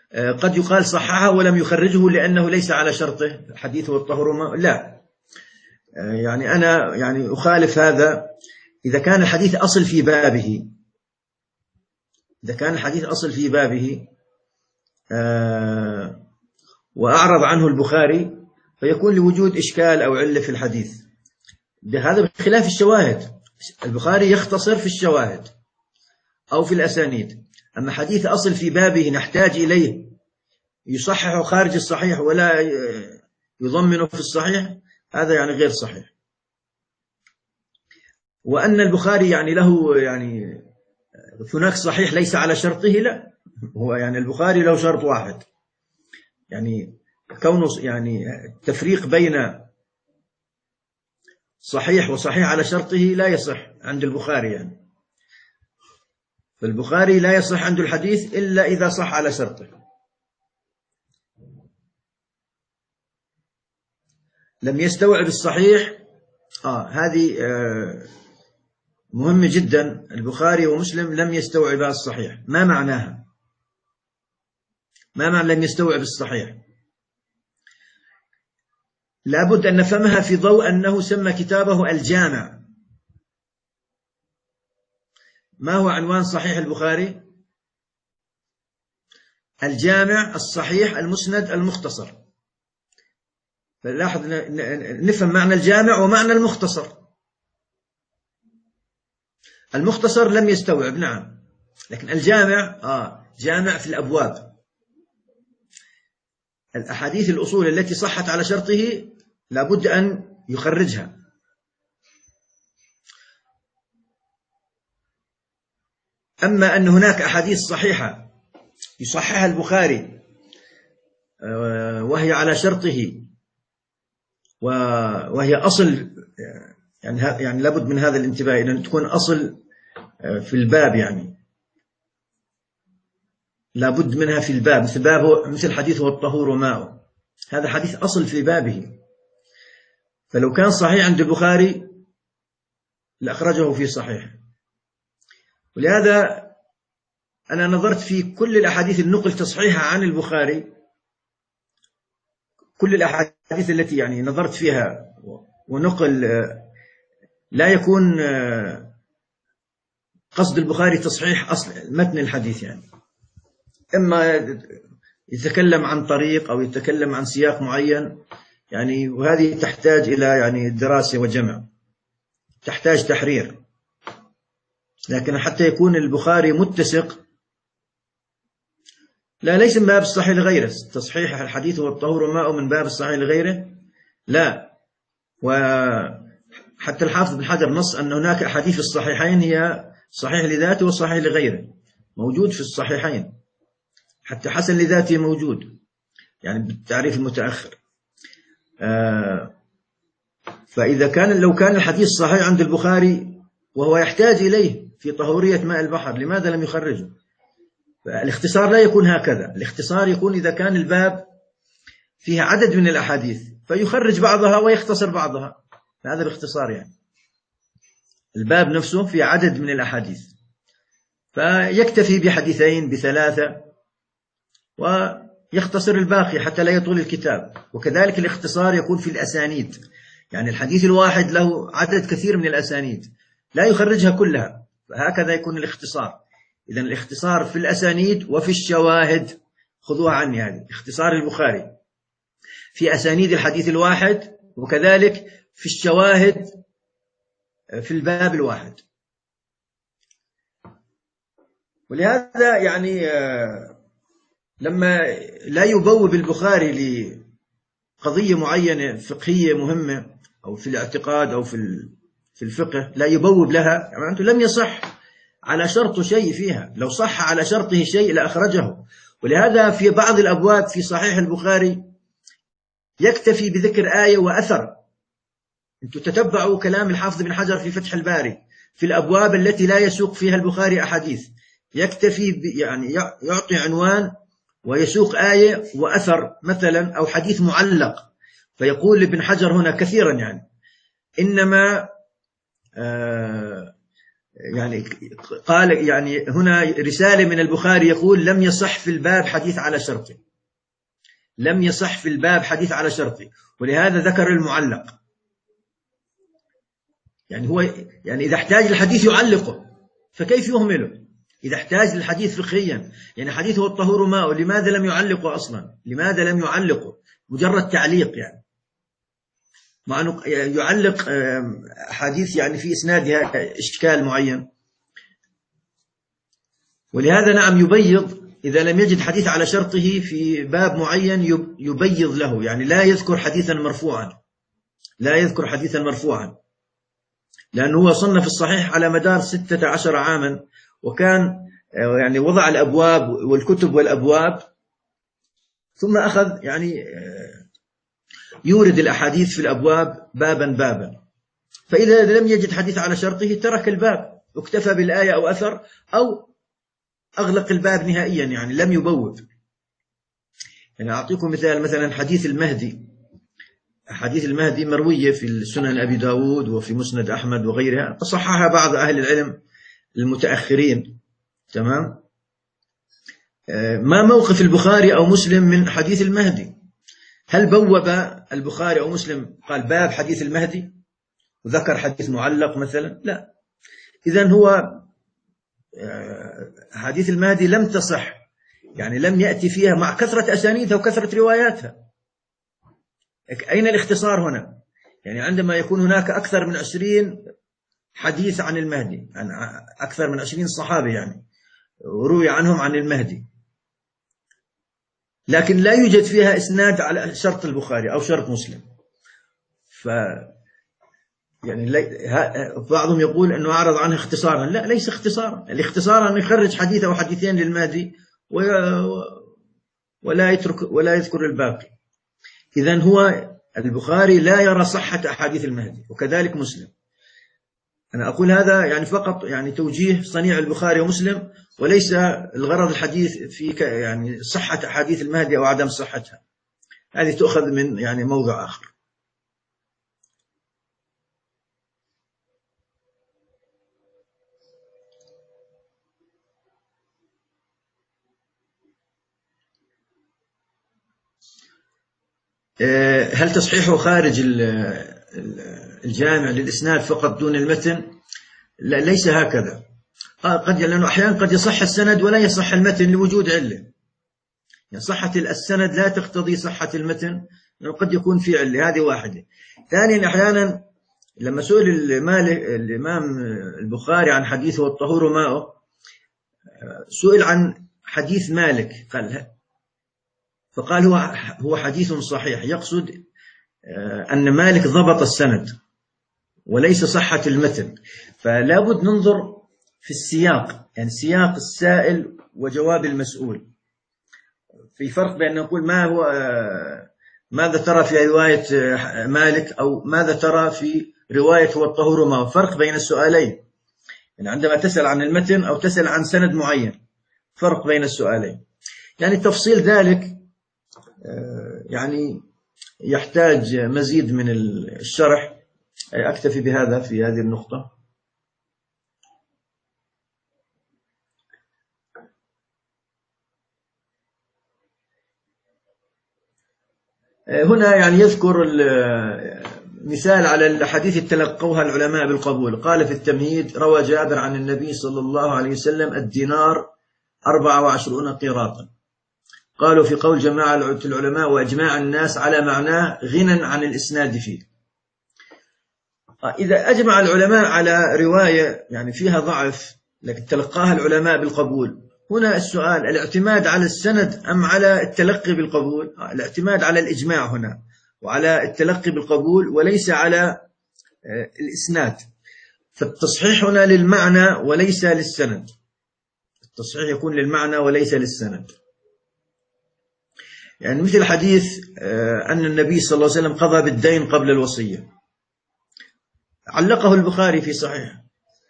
قد يقال صححه ولم يخرجه لأنه ليس على شرطه حديثه الطهور ما لا، يعني أنا يعني أخالف هذا. إذا كان الحديث أصل في بابه إذا كان الحديث أصل في بابه آه وأعرض عنه البخاري فيكون لوجود إشكال أو علة في الحديث، هذا بخلاف الشواهد. البخاري يختصر في الشواهد أو في الأسانيد، أما حديث أصل في بابه نحتاج إليه يصحح خارج الصحيح ولا يضمنه في الصحيح، هذا يعني غير صحيح. وأن البخاري يعني له يعني هناك صحيح ليس على شرطه، لا، هو يعني البخاري له شرط واحد، يعني كونه يعني التفريق بين صحيح وصحيح على شرطه لا يصح عند البخاري، يعني فالبخاري لا يصح عنده الحديث إلا إذا صح على شرطه. لم يستوعب الصحيح آه هذه آه مهمة جدا. البخاري ومسلم لم يستوعبا الصحيح، ما معناها؟ ما معنى لم يستوعب الصحيح؟ لابد أن نفهمها في ضوء أنه سمى كتابه الجامع. ما هو عنوان صحيح البخاري؟ الجامع الصحيح المسند المختصر. فلاحظ نفهم معنى الجامع ومعنى المختصر. المختصر لم يستوعب، نعم، لكن الجامع آه جامع في الأبواب. الأحاديث الأصول التي صحت على شرطه لابد أن يخرجها. أما أن هناك أحاديث صحيحة يصححها البخاري وهي على شرطه وهي أصل، يعني يعني لابد من هذا الانتباه أن تكون أصل في الباب، يعني لابد منها في الباب، مثل بابه مثل حديثه الطهور وماءه، هذا حديث أصل في بابه. فلو كان صحيح عند البخاري لأخرجه في صحيح. ولهذا أنا نظرت في كل الأحاديث النقل تصحيحها عن البخاري، كل الأحاديث التي يعني نظرت فيها ونقل لا يكون قصد البخاري تصحيح أصل متن الحديث، يعني إما يتكلم عن طريق أو يتكلم عن سياق معين، يعني وهذه تحتاج إلى يعني دراسة وجمع، تحتاج تحرير. لكن حتى يكون البخاري متسق، لا، ليس من باب الصحيح لغيره، تصحيح الحديث والطهور ماء من باب الصحيح لغيره، لا. وحتى الحافظ بن حجر نص أن هناك أحاديث الصحيحين هي صحيح لذاته وصحيح لغيره، موجود في الصحيحين، حتى حسن لذاته موجود، يعني بالتعريف المتأخر. آه فإذا كان لو كان الحديث صحيح عند البخاري وهو يحتاج إليه في طهورية ماء البحر، لماذا لم يخرجه؟ الاختصار لا يكون هكذا، الاختصار يكون إذا كان الباب فيها عدد من الأحاديث فيخرج بعضها ويختصر بعضها، هذا باختصار. يعني الباب نفسه فيه عدد من الأحاديث فيكتفي بحديثين بثلاثة ويختصر الباقي حتى لا يطول الكتاب. وكذلك الاختصار يكون في الأسانيد، يعني الحديث الواحد له عدد كثير من الأسانيد لا يخرجها كلها، فهكذا يكون الاختصار. إذن الاختصار في الأسانيد وفي الشواهد، خذوها عني هذه اختصار البخاري في أسانيد الحديث الواحد، وكذلك في الشواهد في الباب الواحد. ولهذا يعني لما لا يبوب البخاري لقضية معينة فقهية مهمة أو في الاعتقاد أو في في الفقه، لا يبوب لها، يعني أنه لم يصح على شرط شيء فيها، لو صح على شرطه شيء لأخرجه. ولهذا في بعض الأبواب في صحيح البخاري يكتفي بذكر آية وأثر. أنتم تتبعوا كلام الحافظ بن حجر في فتح الباري في الأبواب التي لا يسوق فيها البخاري أحاديث، يكتفي يعني يعطي عنوان ويسوق آية وأثر مثلا أو حديث معلق، فيقول ابن حجر هنا كثيرا يعني إنما آه يعني قال يعني هنا رسالة من البخاري يقول لم يصح في الباب حديث على شرطه، لم يصح في الباب حديث على شرطه، ولهذا ذكر المعلق. يعني هو يعني إذا احتاج الحديث يعلقه، فكيف يهمله؟ إذا احتاج للحديث فقهيا، يعني حديثه الطهور ماء، لماذا لم يعلقه أصلا؟ لماذا لم يعلقه؟ مجرد تعليق يعني، مع أنه يعلق حديث يعني في إسنادها إشكال معين. ولهذا نعم يبيض إذا لم يجد حديث على شرطه في باب معين، يبيض له، يعني لا يذكر حديثا مرفوعا، لا يذكر حديثا مرفوعا، لأنه هو صنف الصحيح على مدار ستة عشر عاما، وكان يعني وضع الأبواب والكتب والأبواب، ثم أخذ يعني يورد الأحاديث في الأبواب بابا بابا. فإذا لم يجد حديث على شرطه ترك الباب، اكتفى بالآية أو أثر، أو أغلق الباب نهائيا، يعني لم يبوب. يعني أعطيكم مثال، مثلا حديث المهدي، حديث المهدي مروية في السنن أبي داود وفي مسند أحمد وغيرها، صححها بعض أهل العلم المتأخرين. تمام. ما موقف البخاري أو مسلم من حديث المهدي؟ هل بوب البخاري أو مسلم قال باب حديث المهدي وذكر حديث معلق مثلا؟ لا. إذن هو حديث المهدي لم تصح، يعني لم يأتي فيها مع كثرة أسانيدها وكثرة رواياتها. أين الاختصار هنا؟ يعني عندما يكون هناك أكثر من عشرين حديث عن المهدي، عن أكثر من عشرين صحابي يعني وروي عنهم عن المهدي، لكن لا يوجد فيها إسناد على شرط البخاري أو شرط مسلم. ف يعني بعضهم يقول أنه أعرض عنه اختصارا. لا، ليس اختصارا. الاختصار أن يخرج حديث أو حديثين للمهدي ولا يترك ولا يذكر الباقي. إذن هو البخاري لا يرى صحة أحاديث المهدي، وكذلك مسلم. أنا أقول هذا يعني فقط يعني توجيه صنيع البخاري ومسلم، وليس الغرض الحديث في يعني صحة أحاديث المهدي أو عدم صحتها. هذه تؤخذ من يعني موضع آخر. هل تصحيحه خارج الجامع للإسناد فقط دون المتن؟ لا، ليس هكذا. قد لأنه أحيانا قد يصح السند ولا يصح المتن لوجود علة. يعني صحة السند لا تقتضي صحة المتن، لأنه قد يكون في علة. هذه واحدة. ثانيا، أحيانا لما سئل الإمام البخاري عن حديثه الطهور ماءه، سئل عن حديث مالك، قال فقال هو هو حديث صحيح، يقصد أن مالك ضبط السند وليس صحة المتن. فلا بد ننظر في السياق، يعني سياق السائل وجواب المسؤول. في فرق بين نقول ما هو ماذا ترى في رواية مالك أو ماذا ترى في رواية هو الطهور ما، فرق بين السؤالين. يعني عندما تسأل عن المتن أو تسأل عن سند معين، فرق بين السؤالين. يعني تفصيل ذلك يعني يحتاج مزيد من الشرح. أكتفي بهذا في هذه النقطة. هنا يعني يذكر مثال على الحديث تلقوها العلماء بالقبول. قال في التمهيد: روى جابر عن النبي صلى الله عليه وسلم: الدينار أربعة وعشرون قيراطا. قالوا في قول جماعة العلماء وإجماع الناس على معناه غنى عن الإسناد فيه. إذا أجمع العلماء على رواية يعني فيها ضعف لكن تلقاها العلماء بالقبول، هنا السؤال: الاعتماد على السند أم على التلقي بالقبول؟ الاعتماد على الإجماع هنا وعلى التلقي بالقبول وليس على الإسناد. فالتصحيح هنا للمعنى وليس للسند. التصحيح يكون للمعنى وليس للسند. يعني مثل حديث أن النبي صلى الله عليه وسلم قضى بالدين قبل الوصية، علقه البخاري في صحيح.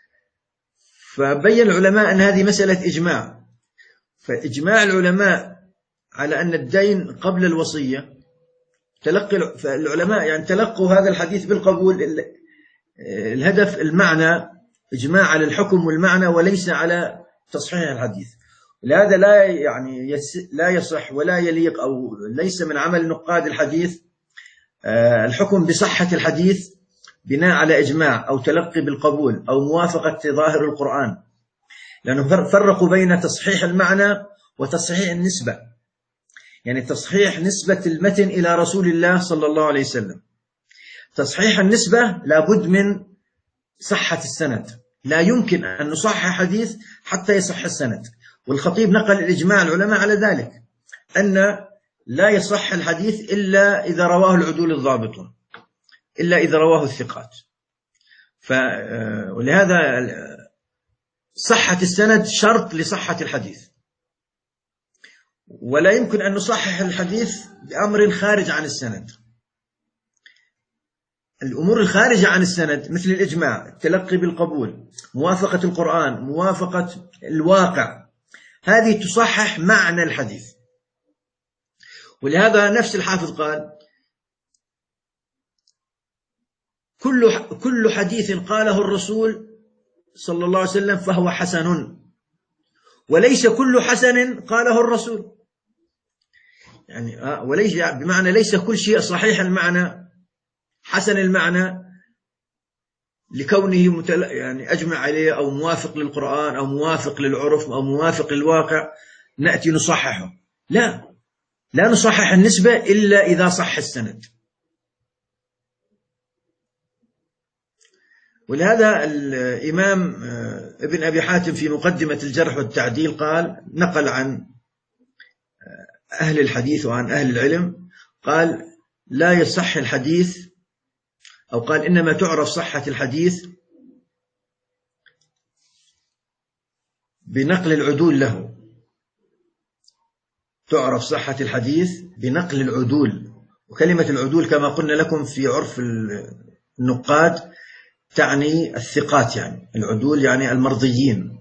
فبين العلماء أن هذه مسألة إجماع، فإجماع العلماء على أن الدين قبل الوصية، تلقي فالعلماء يعني تلقوا هذا الحديث بالقبول. الهدف المعنى إجماع على الحكم والمعنى وليس على تصحيح الحديث. لهذا لا يعني لا يصح ولا يليق أو ليس من عمل نقاد الحديث الحكم بصحة الحديث بناء على إجماع أو تلقي بالقبول أو موافقة ظاهر القرآن، لأنه فرقوا بين تصحيح المعنى وتصحيح النسبة. يعني تصحيح نسبة المتن إلى رسول الله صلى الله عليه وسلم. تصحيح النسبة لابد من صحة السند، لا يمكن أن نصحح حديث حتى يصح السند. والخطيب نقل الإجماع العلماء على ذلك، أن لا يصح الحديث إلا إذا رواه العدول الضابطون، إلا إذا رواه الثقات. ولهذا صحة السند شرط لصحة الحديث، ولا يمكن أن نصحح الحديث بأمر خارج عن السند. الأمور الخارجة عن السند مثل الإجماع، التلقي بالقبول، موافقة القرآن، موافقة الواقع، هذه تصحح معنى الحديث. ولهذا نفس الحافظ قال: كل كل حديث قاله الرسول صلى الله عليه وسلم فهو حسن، وليس كل حسن قاله الرسول. يعني وليس بمعنى ليس كل شيء صحيح المعنى حسن المعنى لكونه متل... يعني أجمع عليه أو موافق للقرآن أو موافق للعرف أو موافق للواقع نأتي نصححه. لا لا نصحح النسبة إلا إذا صح السند. ولهذا الإمام ابن أبي حاتم في مقدمة الجرح والتعديل قال، نقل عن أهل الحديث وعن أهل العلم، قال: لا يصح الحديث، أو قال إنما تعرف صحة الحديث بنقل العدول له. تعرف صحة الحديث بنقل العدول. وكلمة العدول كما قلنا لكم في عرف النقاد تعني الثقات، يعني العدول يعني المرضيين.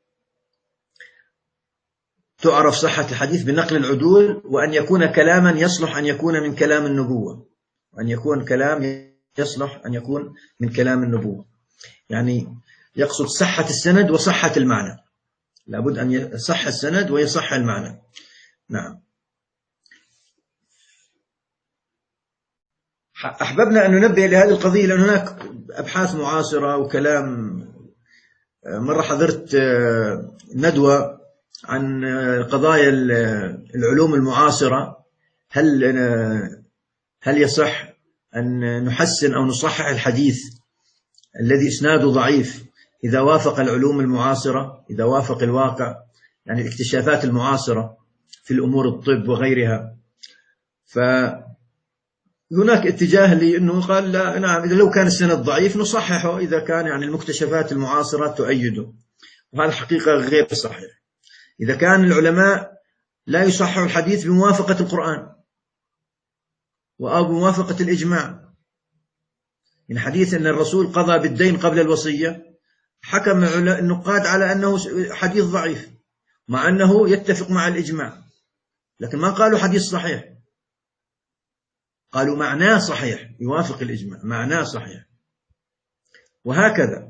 تعرف صحة الحديث بنقل العدول، وأن يكون كلاما يصلح أن يكون من كلام النبوة، وأن يكون كلام يصلح أن يكون من كلام النبوة. يعني يقصد صحة السند وصحة المعنى، لابد أن يصح السند ويصح المعنى. نعم. أحببنا أن ننبه لهذه القضية، لأن هناك أبحاث معاصرة وكلام. مرة حضرت ندوة عن قضايا العلوم المعاصرة، هل هل يصح أن نحسن أو نصحح الحديث الذي إسناده ضعيف إذا وافق العلوم المعاصرة، إذا وافق الواقع، يعني الاكتشافات المعاصرة في الأمور الطب وغيرها. فهناك اتجاه لأنه قال لا، نعم، إذا لو كان السند ضعيف نصححه إذا كان يعني المكتشفات المعاصرة تؤيده، وهذا حقيقة غير صحيح. إذا كان العلماء لا يصححوا الحديث بموافقة القرآن أو بموافقة الإجماع، من حديث أن الرسول قضى بالدين قبل الوصية، حكم النقاد على أنه حديث ضعيف مع أنه يتفق مع الإجماع، لكن ما قالوا حديث صحيح، قالوا معناه صحيح يوافق الإجماع، معناه صحيح. وهكذا،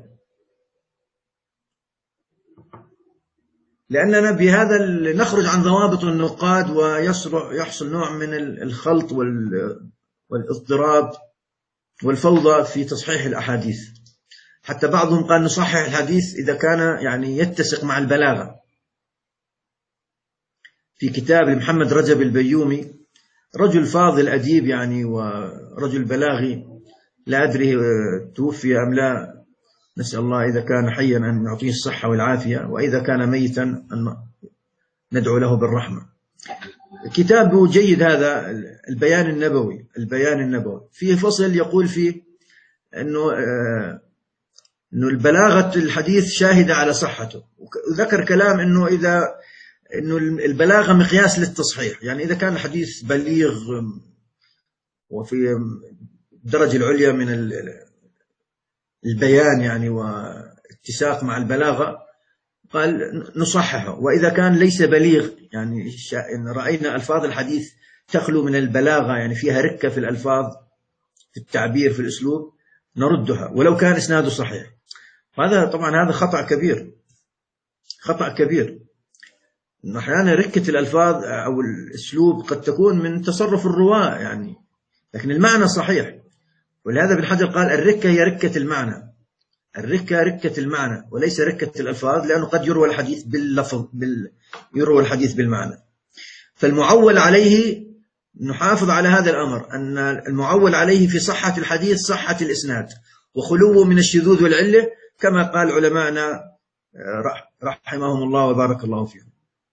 لأننا بهذا نخرج عن ضوابط النقاد ويحصل نوع من الخلط والاضطراب والفوضى في تصحيح الأحاديث. حتى بعضهم قال نصحح الحديث إذا كان يعني يتسق مع البلاغة. في كتاب لمحمد رجب البيومي، رجل فاضل أديب يعني ورجل بلاغي، لا أدري توفي أم لا، نسأل الله إذا كان حيا أن نعطيه الصحة والعافية، وإذا كان ميتا أن ندعو له بالرحمة. كتابه جيد هذا، البيان النبوي. البيان النبوي فيه فصل يقول فيه أنه أنه البلاغة الحديث شاهدة على صحته، وذكر كلام أنه إذا أنه البلاغة مقياس للتصحيح، يعني إذا كان الحديث بليغ وفي الدرجة العليا من البيان يعني واتساق مع البلاغة، قال نصححه. وإذا كان ليس بليغ، يعني إن رأينا ألفاظ الحديث تخلو من البلاغة، يعني فيها ركة في الألفاظ، في التعبير، في الأسلوب، نردها ولو كان إسناده صحيح. وهذا طبعا هذا خطأ كبير، خطأ كبير. أحيانا ركة الألفاظ أو الأسلوب قد تكون من تصرف الرواة يعني، لكن المعنى صحيح. ولهذا ابن حجر قال الركة هي ركة المعنى، الركة ركة المعنى وليس ركة الألفاظ، لأنه قد يروى الحديث باللفظ بال... يروى الحديث بالمعنى. فالمعول عليه نحافظ على هذا الأمر، أن المعول عليه في صحة الحديث صحة الإسناد وخلوه من الشذوذ والعلة، كما قال علماءنا رحمهم الله وبارك الله فيهم.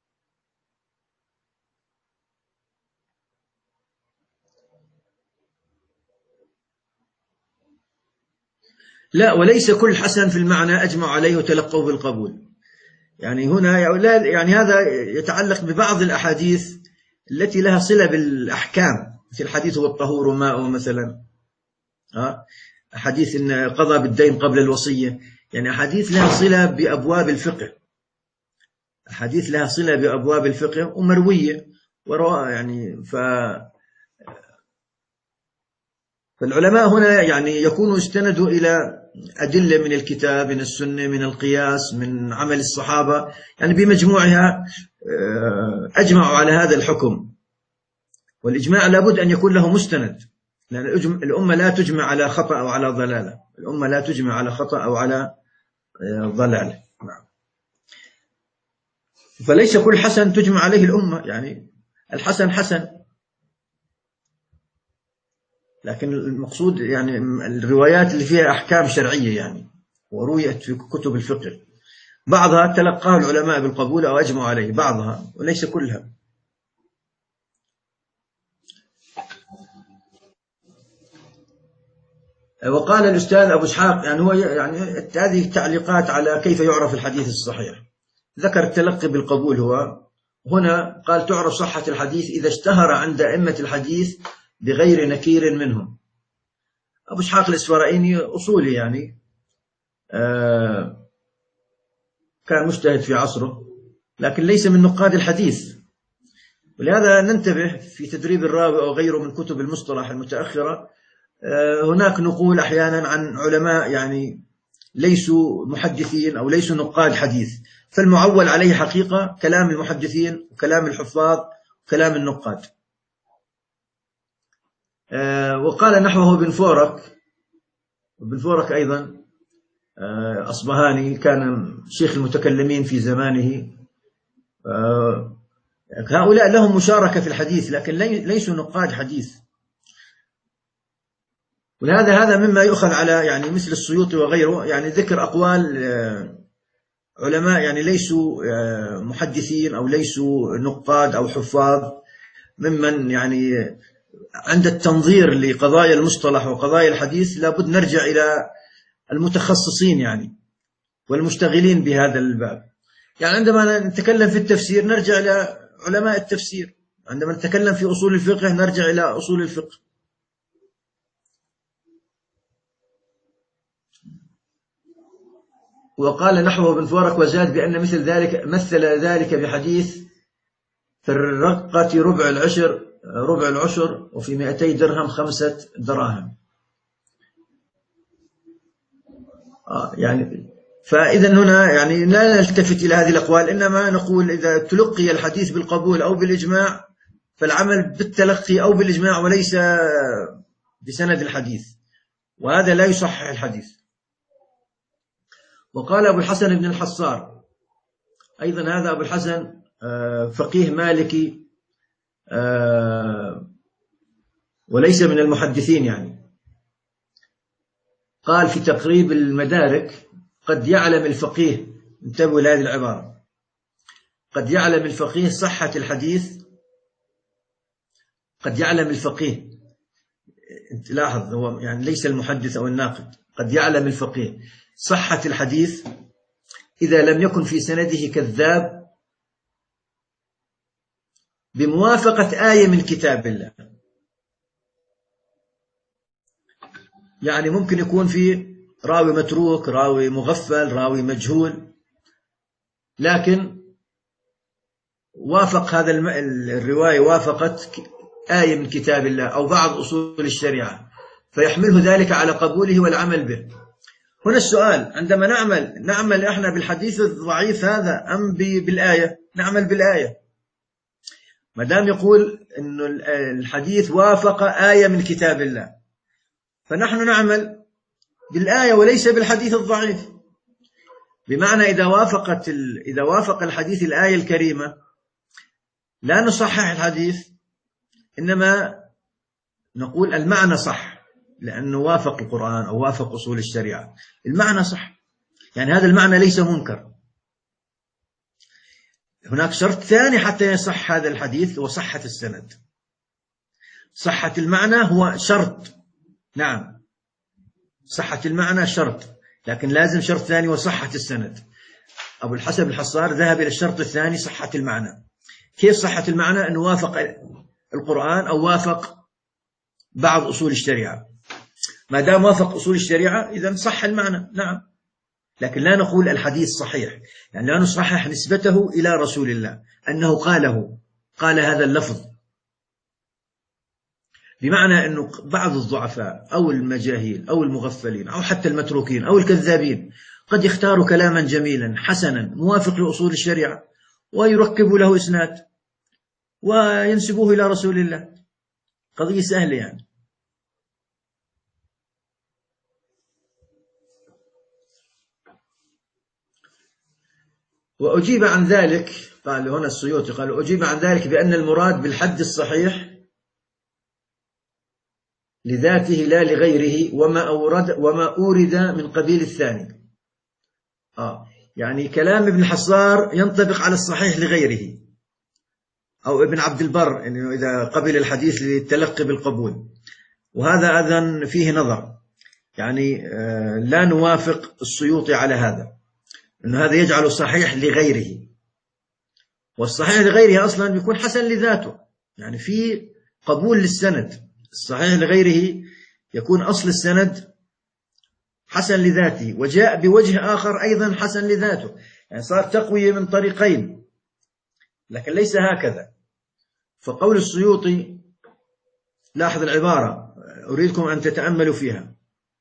لا، وليس كل حسن في المعنى أجمع عليه وتلقوا بالقبول. يعني هنا يعني هذا يتعلق ببعض الأحاديث التي لها صلة بالأحكام، مثل حديث والطهور ماء مثلا، حديث إن قضى بالدين قبل الوصية، يعني أحاديث لها صلة بأبواب الفقه، أحاديث لها صلة بأبواب الفقه ومروية وراء يعني. ف فالعلماء هنا يعني يكونوا استندوا إلى أدلة من الكتاب، من السنة، من القياس، من عمل الصحابة، يعني بمجموعها أجمعوا على هذا الحكم. والإجماع لابد أن يكون له مستند، لأن الأمة لا تجمع على خطأ أو على ضلالة، الأمة لا تجمع على خطأ أو على ضلالة. فليس كل حسن تجمع عليه الأمة، يعني الحسن حسن، لكن المقصود يعني الروايات اللي فيها أحكام شرعية يعني ورويت في كتب الفقه، بعضها تلقاها العلماء بالقبول أو أجمعوا عليه، بعضها وليس كلها. وقال الأستاذ أبو إسحاق، يعني هو يعني هذه تعليقات على كيف يعرف الحديث الصحيح. ذكر التلقي بالقبول، هو هنا قال تعرف صحة الحديث إذا اشتهر عند أئمة الحديث بغير نكير منهم. أبو إسحاق الإسفرايني أصولي يعني، آه كان مجتهد في عصره، لكن ليس من نقاد الحديث. ولهذا ننتبه في تدريب الراوي أو غيره من كتب المصطلح المتأخرة، آه هناك نقول أحيانا عن علماء يعني ليسوا محدثين أو ليسوا نقاد حديث، فالمعول عليه حقيقة كلام المحدثين وكلام الحفاظ وكلام النقاد. وقال نحوه بن فورك، وبن فورك أيضا أصبهاني كان شيخ المتكلمين في زمانه، هؤلاء لهم مشاركة في الحديث لكن ليسوا نقاد حديث. ولهذا هذا مما يؤخذ على يعني مثل السيوطي وغيره، يعني ذكر أقوال علماء يعني ليسوا محدثين أو ليسوا نقاد أو حفاظ، ممن يعني عند التنظير لقضايا المصطلح وقضايا الحديث لابد نرجع إلى المتخصصين يعني والمشتغلين بهذا الباب. يعني عندما نتكلم في التفسير نرجع إلى علماء التفسير، عندما نتكلم في أصول الفقه نرجع إلى أصول الفقه. وقال نحوه بن فورك وزاد بأن مثل ذلك مثل ذلك بحديث في الرقة ربع العشر ربع العشر وفي مئتي درهم خمسة دراهم. آه يعني فإذا هنا يعني لا نلتفت إلى هذه الأقوال، إنما نقول إذا تلقي الحديث بالقبول أو بالإجماع فالعمل بالتلقي أو بالإجماع وليس بسند الحديث، وهذا لا يصحح الحديث. وقال أبو الحسن بن الحصار أيضا، هذا أبو الحسن فقيه مالكي وليس من المحدثين يعني، قال في تقريب المدارك قد يعلم الفقيه، انتبهوا لهذه العبارة، قد يعلم الفقيه صحة الحديث، قد يعلم الفقيه، انت لاحظ هو يعني ليس المحدث أو الناقد، قد يعلم الفقيه صحة الحديث إذا لم يكن في سنده كذاب بموافقة آية من كتاب الله. يعني ممكن يكون في راوي متروك، راوي مغفل، راوي مجهول، لكن وافق هذا الرواية وافقت آية من كتاب الله أو بعض أصول الشريعة، فيحمله ذلك على قبوله والعمل به. هنا السؤال، عندما نعمل نعمل احنا بالحديث الضعيف هذا أم بالآية؟ نعمل بالآية. ما دام يقول إنه الحديث وافق آية من كتاب الله، فنحن نعمل بالآية وليس بالحديث الضعيف. بمعنى إذا وافقت إذا وافق الحديث الآية الكريمة لا نصحح الحديث، إنما نقول المعنى صح، لأنه وافق القرآن أو وافق أصول الشريعة، المعنى صح، يعني هذا المعنى ليس منكر. هناك شرط ثاني حتى يصح هذا الحديث وصحة السند. صحة المعنى هو شرط، نعم صحة المعنى شرط، لكن لازم شرط ثاني وصحة السند. أبو الحسن الحصار ذهب إلى الشرط الثاني صحة المعنى. كيف صحة المعنى؟ أنه وافق القرآن أو وافق بعض أصول الشريعة. ما دام وافق أصول الشريعة إذن صح المعنى، نعم، لكن لا نقول الحديث صحيح، يعني لا نصحح نسبته إلى رسول الله أنه قاله قال هذا اللفظ. بمعنى أنه بعض الضعفاء أو المجاهيل أو المغفلين أو حتى المتروكين أو الكذابين قد يختاروا كلاما جميلا حسنا موافق لأصول الشريعة ويركبوا له إسناد وينسبوه إلى رسول الله، قضية سهلة يعني. وأجيب عن ذلك، قال هنا السيوطي قال أجيب عن ذلك بأن المراد بالحد الصحيح لذاته لا لغيره، وما أورد وما أورد من قبيل الثاني. آه يعني كلام ابن حصار ينطبق على الصحيح لغيره، أو ابن عبد البر إنه إذا قبل الحديث للتلقي بالقبول، وهذا أذن فيه نظر، يعني آه لا نوافق السيوطي على هذا، إنه هذا يجعله صحيح لغيره، والصحيح لغيره أصلا بيكون حسن لذاته، يعني في قبول للسند. الصحيح لغيره يكون أصل السند حسن لذاته وجاء بوجه آخر أيضا حسن لذاته، يعني صار تقوية من طريقين، لكن ليس هكذا. فقول السيوطي، لاحظ العبارة أريدكم أن تتأملوا فيها،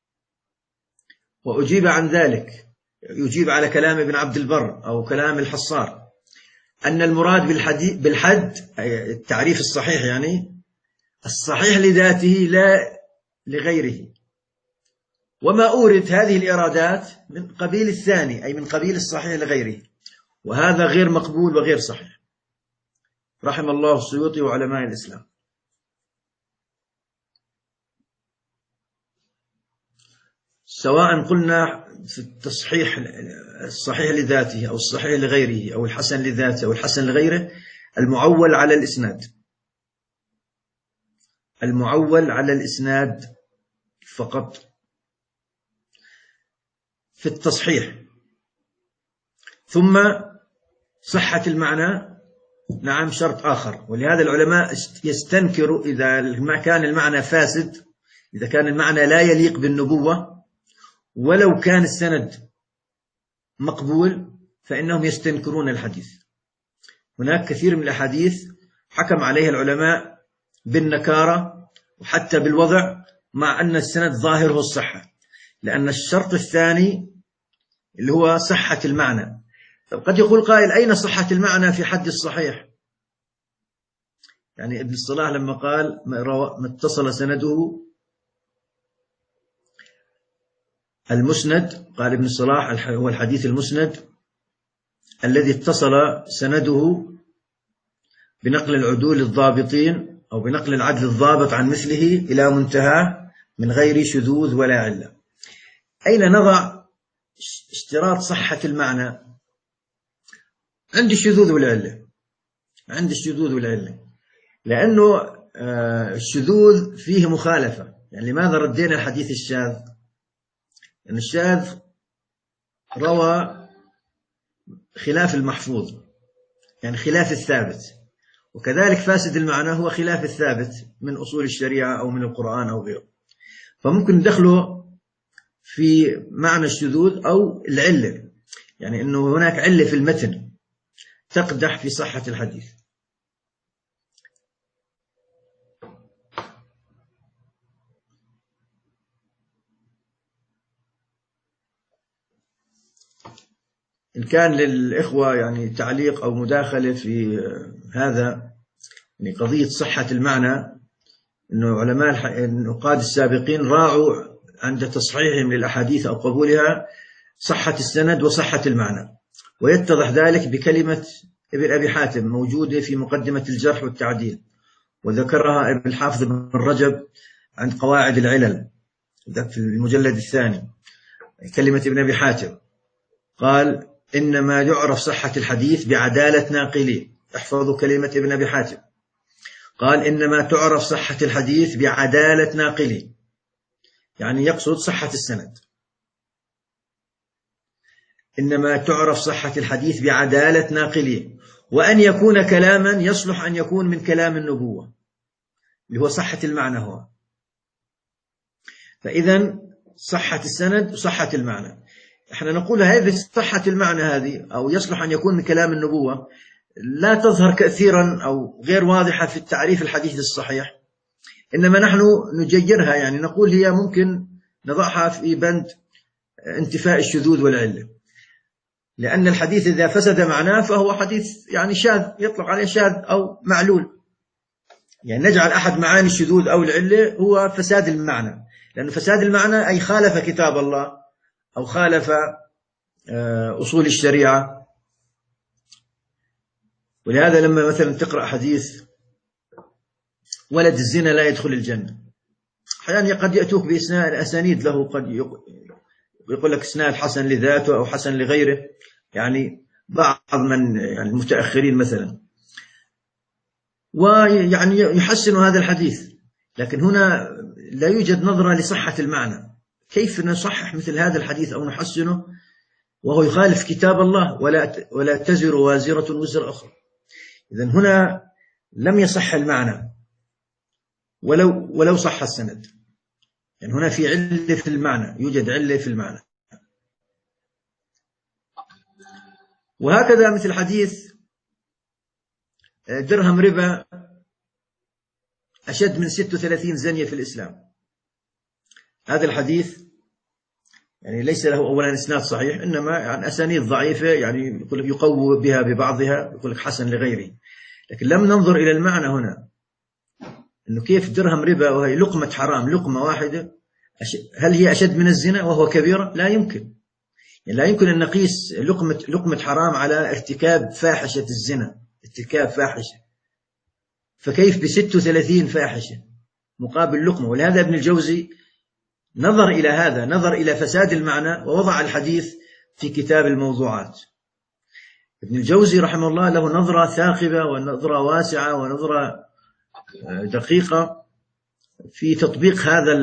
وأجيب عن ذلك يجيب على كلام ابن عبد البر أو كلام الحصار، أن المراد بالحد التعريف الصحيح، يعني الصحيح لذاته لا لغيره، وما أورد هذه الإرادات من قبيل الثاني أي من قبيل الصحيح لغيره، وهذا غير مقبول وغير صحيح. رحم الله السيوطي وعلماء الإسلام. سواء قلنا في التصحيح الصحيح لذاته أو الصحيح لغيره أو الحسن لذاته أو الحسن لغيره، المعول على الإسناد، المعول على الإسناد فقط. في التصحيح ثم صحة المعنى، نعم شرط آخر. ولهذا العلماء يستنكروا إذا ما كان المعنى فاسد، إذا كان المعنى لا يليق بالنبوة ولو كان السند مقبول، فإنهم يستنكرون الحديث. هناك كثير من الأحاديث حكم عليها العلماء بالنكارة وحتى بالوضع، مع أن السند ظاهره الصحة، لأن الشرط الثاني اللي هو صحة المعنى. قد يقول قائل أين صحة المعنى في حد الصحيح؟ يعني ابن الصلاح لما قال ما اتصل سنده المسند، قال ابن الصلاح هو الحديث المسند الذي اتصل سنده بنقل العدول الضابطين أو بنقل العدل الضابط عن مثله إلى منتهى من غير شذوذ ولا علة. أين نضع اشتراط صحة المعنى؟ عند الشذوذ والعلة، عند الشذوذ والعلة، لأنه الشذوذ فيه مخالفة. يعني لماذا ردينا الحديث الشاذ؟ لأن الشاذ روى خلاف المحفوظ، يعني خلاف الثابت، وكذلك فاسد المعنى هو خلاف الثابت من أصول الشريعة أو من القرآن أو غيره، فممكن ندخله في معنى الشذوذ أو العلة، يعني أنه هناك علة في المتن تقدح في صحة الحديث. إن كان للإخوة يعني تعليق أو مداخلة في هذا، يعني قضية صحة المعنى، أنه علماء النقاد السابقين راعوا عند تصحيحهم للأحاديث أو قبولها صحة السند وصحة المعنى، ويتضح ذلك بكلمة ابن أبي حاتم موجودة في مقدمة الجرح والتعديل، وذكرها ابن الحافظ بن رجب عند قواعد العلل في المجلد الثاني. كلمة ابن أبي حاتم قال: إنما يعرف صحة الحديث بعدالة ناقليه. احفظوا كلمة ابن أبي حاتم، قال: إنما تعرف صحة الحديث بعدالة ناقليه، يعني يقصد صحة السند. إنما تعرف صحة الحديث بعدالة ناقليه، وأن يكون كلاما يصلح أن يكون من كلام النبوة، اللي هو صحة المعنى هو. فإذا صحة السند وصحة المعنى، احنا نقول هذه صحة المعنى هذه أو يصلح أن يكون من كلام النبوة لا تظهر كثيرا أو غير واضحة في التعريف الحديث الصحيح، إنما نحن نجيرها، يعني نقول هي ممكن نضعها في بند انتفاء الشذوذ والعلة، لأن الحديث إذا فسد معناه فهو حديث يعني شاذ، يطلق عليه شاذ أو معلول. يعني نجعل أحد معاني الشذوذ أو العلة هو فساد المعنى، لأن فساد المعنى أي خالف كتاب الله أو خالف أصول الشريعة. ولهذا لما مثلا تقرأ حديث ولد الزنا لا يدخل الجنة، أحيانا قد يأتوك بأسانيد له، قد يقول لك إسناد حسن لذاته أو حسن لغيره، يعني بعض من يعني المتأخرين مثلا، ويعني يحسن هذا الحديث، لكن هنا لا يوجد نظرة لصحة المعنى. كيف نصحح مثل هذا الحديث أو نحسنه وهو يخالف كتاب الله؟ ولا ولا تزر وازرة وزر أخرى. إذن هنا لم يصح المعنى ولو ولو صح السند، يعني هنا في علة في المعنى، يوجد علة في المعنى. وهكذا مثل حديث درهم ربا أشد من ستة وثلاثين زنية في الإسلام، هذا الحديث يعني ليس له أولا إسناد صحيح، إنما يعني أسانيد ضعيفة، يعني يقول لك يقوى بها ببعضها، يقول لك حسن لغيره. لكن لم ننظر إلى المعنى هنا، إنه كيف درهم ربا وهي لقمة حرام، لقمة واحدة، هل هي أشد من الزنا وهو كبيرة؟ لا يمكن، يعني لا يمكن أن نقيس لقمة لقمة حرام على ارتكاب فاحشة الزنا، ارتكاب فاحشة، فكيف بستة وثلاثين فاحشة مقابل لقمة؟ ولهذا ابن الجوزي نظر إلى هذا، نظر إلى فساد المعنى ووضع الحديث في كتاب الموضوعات. ابن الجوزي رحمه الله له نظرة ثاقبة ونظرة واسعة ونظرة دقيقة في تطبيق هذا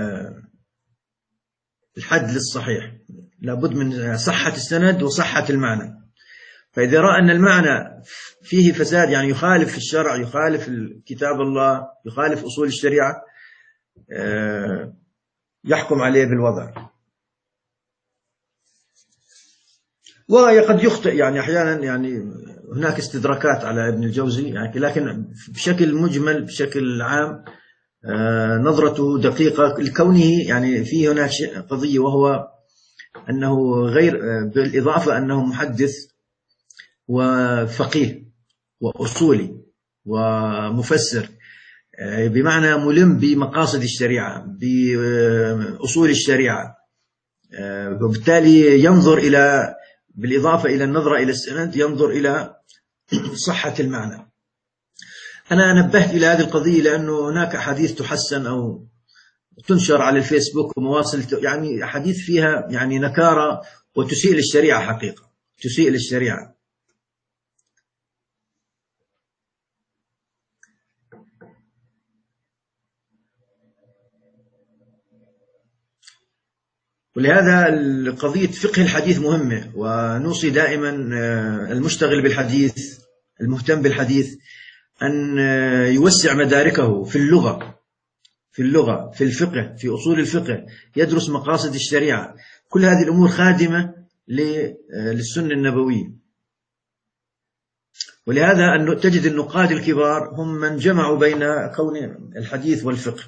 الحد للصحيح، لابد من صحة السند وصحة المعنى. فإذا رأى أن المعنى فيه فساد، يعني يخالف الشرع، يخالف كتاب الله، يخالف أصول الشريعة، يحكم عليه بالوضع. وقد يخطئ، يعني أحيانا يعني هناك استدراكات على ابن الجوزي، يعني لكن بشكل مجمل بشكل عام نظرته دقيقة، لكونه يعني فيه هناك قضية، وهو أنه غير، بالإضافة أنه محدث وفقيه وأصولي ومفسر، بمعنى ملم بمقاصد الشريعة بأصول الشريعة، وبالتالي ينظر إلى، بالإضافة إلى النظرة إلى السند، ينظر إلى صحة المعنى. أنا نبهت إلى هذه القضية لأنه هناك أحاديث تحسن أو تنشر على الفيسبوك ومواصل، يعني أحاديث فيها يعني نكارة وتسيء للشريعة، حقيقة تسيء للشريعة. ولهذا قضية فقه الحديث مهمة، ونوصي دائما المشتغل بالحديث، المهتم بالحديث، أن يوسع مداركه في اللغة، في اللغة في الفقه، في أصول الفقه، يدرس مقاصد الشريعة. كل هذه الأمور خادمة للسنة النبوية. ولهذا أن تجد النقاد الكبار هم من جمعوا بين كون الحديث والفقه.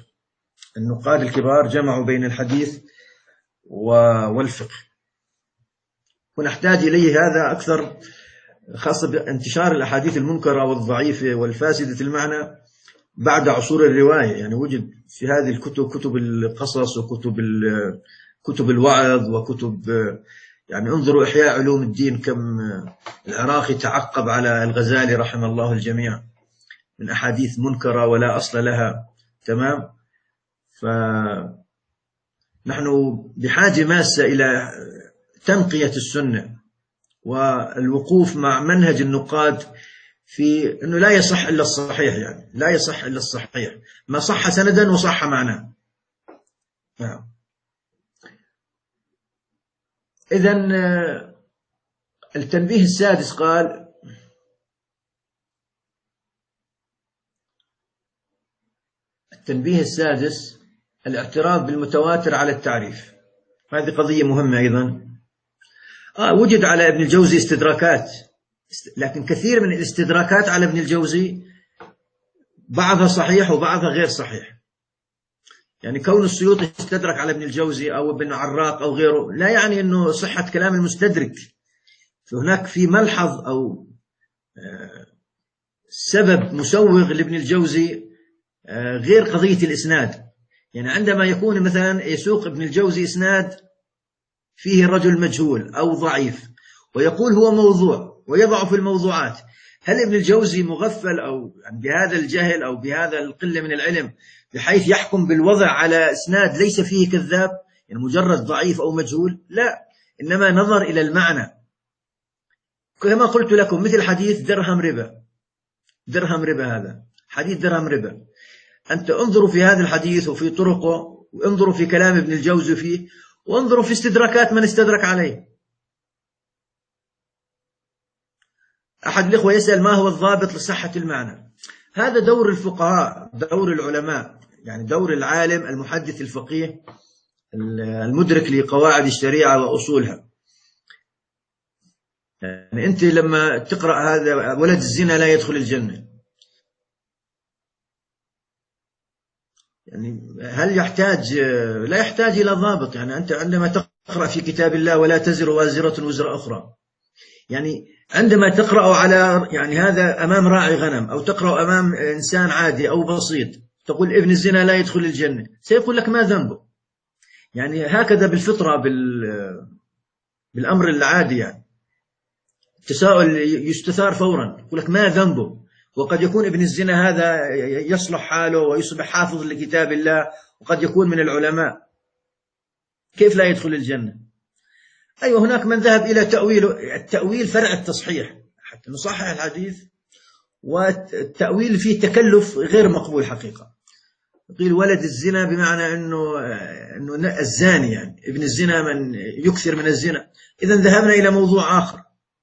النقاد الكبار جمعوا بين الحديث والفقه. ونحتاج إليه هذا أكثر، خاصة بانتشار الأحاديث المنكرة والضعيفة والفاسدة المعنى بعد عصور الرواية. يعني وجد في هذه الكتب كتب القصص وكتب كتب الوعظ وكتب، يعني انظروا إحياء علوم الدين كم العراقي تعقب على الغزالي رحمه الله الجميع من أحاديث منكرة ولا أصل لها. تمام. فنحن بحاجة ماسة إلى تنقية السنة والوقوف مع منهج النقاد في أنه لا يصح إلا الصحيح، يعني لا يصح إلا الصحيح، ما صح سندا وصح معنى. نعم. إذن التنبيه السادس قال: التنبيه السادس الاعتراف بالمتواتر على التعريف. هذه قضية مهمة أيضا. آه وجد على ابن الجوزي استدراكات، لكن كثير من الاستدراكات على ابن الجوزي بعضها صحيح وبعضها غير صحيح. يعني كون السيوطي استدرك على ابن الجوزي أو ابن عراق أو غيره لا يعني أنه صحة كلام المستدرك. فهناك في ملحظ أو سبب مسوغ لابن الجوزي غير قضية الإسناد. يعني عندما يكون مثلا يسوق ابن الجوزي إسناد فيه رجل مجهول أو ضعيف ويقول هو موضوع ويضع في الموضوعات، هل ابن الجوزي مغفل أو بهذا الجهل أو بهذا القلة من العلم بحيث يحكم بالوضع على إسناد ليس فيه كذاب، يعني مجرد ضعيف أو مجهول؟ لا، إنما نظر إلى المعنى. كما قلت لكم مثل حديث درهم ربا، درهم ربا هذا حديث درهم ربا، أنت انظروا في هذا الحديث وفي طرقه، وانظروا في كلام ابن الجوزي فيه، وانظروا في استدراكات من استدرك عليه. أحد الإخوة يسأل ما هو الضابط لصحة المعنى؟ هذا دور الفقهاء، دور العلماء، يعني دور العالم المحدث الفقيه المدرك لقواعد الشريعة وأصولها. يعني أنت لما تقرأ هذا ولد الزنا لا يدخل الجنة، يعني هل يحتاج؟ لا يحتاج إلى ضابط. يعني أنت عندما تقرأ في كتاب الله ولا تزر وازرة وزر أخرى، يعني عندما تقرأ على يعني هذا أمام راعي غنم أو تقرأ أمام إنسان عادي أو بسيط تقول ابن الزنا لا يدخل الجنة، سيقول لك ما ذنبه. يعني هكذا بالفطرة بالأمر العادي، يعني التساؤل يستثار فورا، يقول لك ما ذنبه. وقد يكون ابن الزنا هذا يصلح حاله ويصبح حافظ لكتاب الله وقد يكون من العلماء، كيف لا يدخل الجنة؟ أيوة، هناك من ذهب إلى تأويل، التأويل فرع التصحيح حتى نصحح الحديث، والتأويل فيه تكلف غير مقبول حقيقة. قيل ولد الزنا بمعنى أنه, أنه الزاني، يعني ابن الزنا من يكثر من الزنا. إذن ذهبنا إلى موضوع آخر،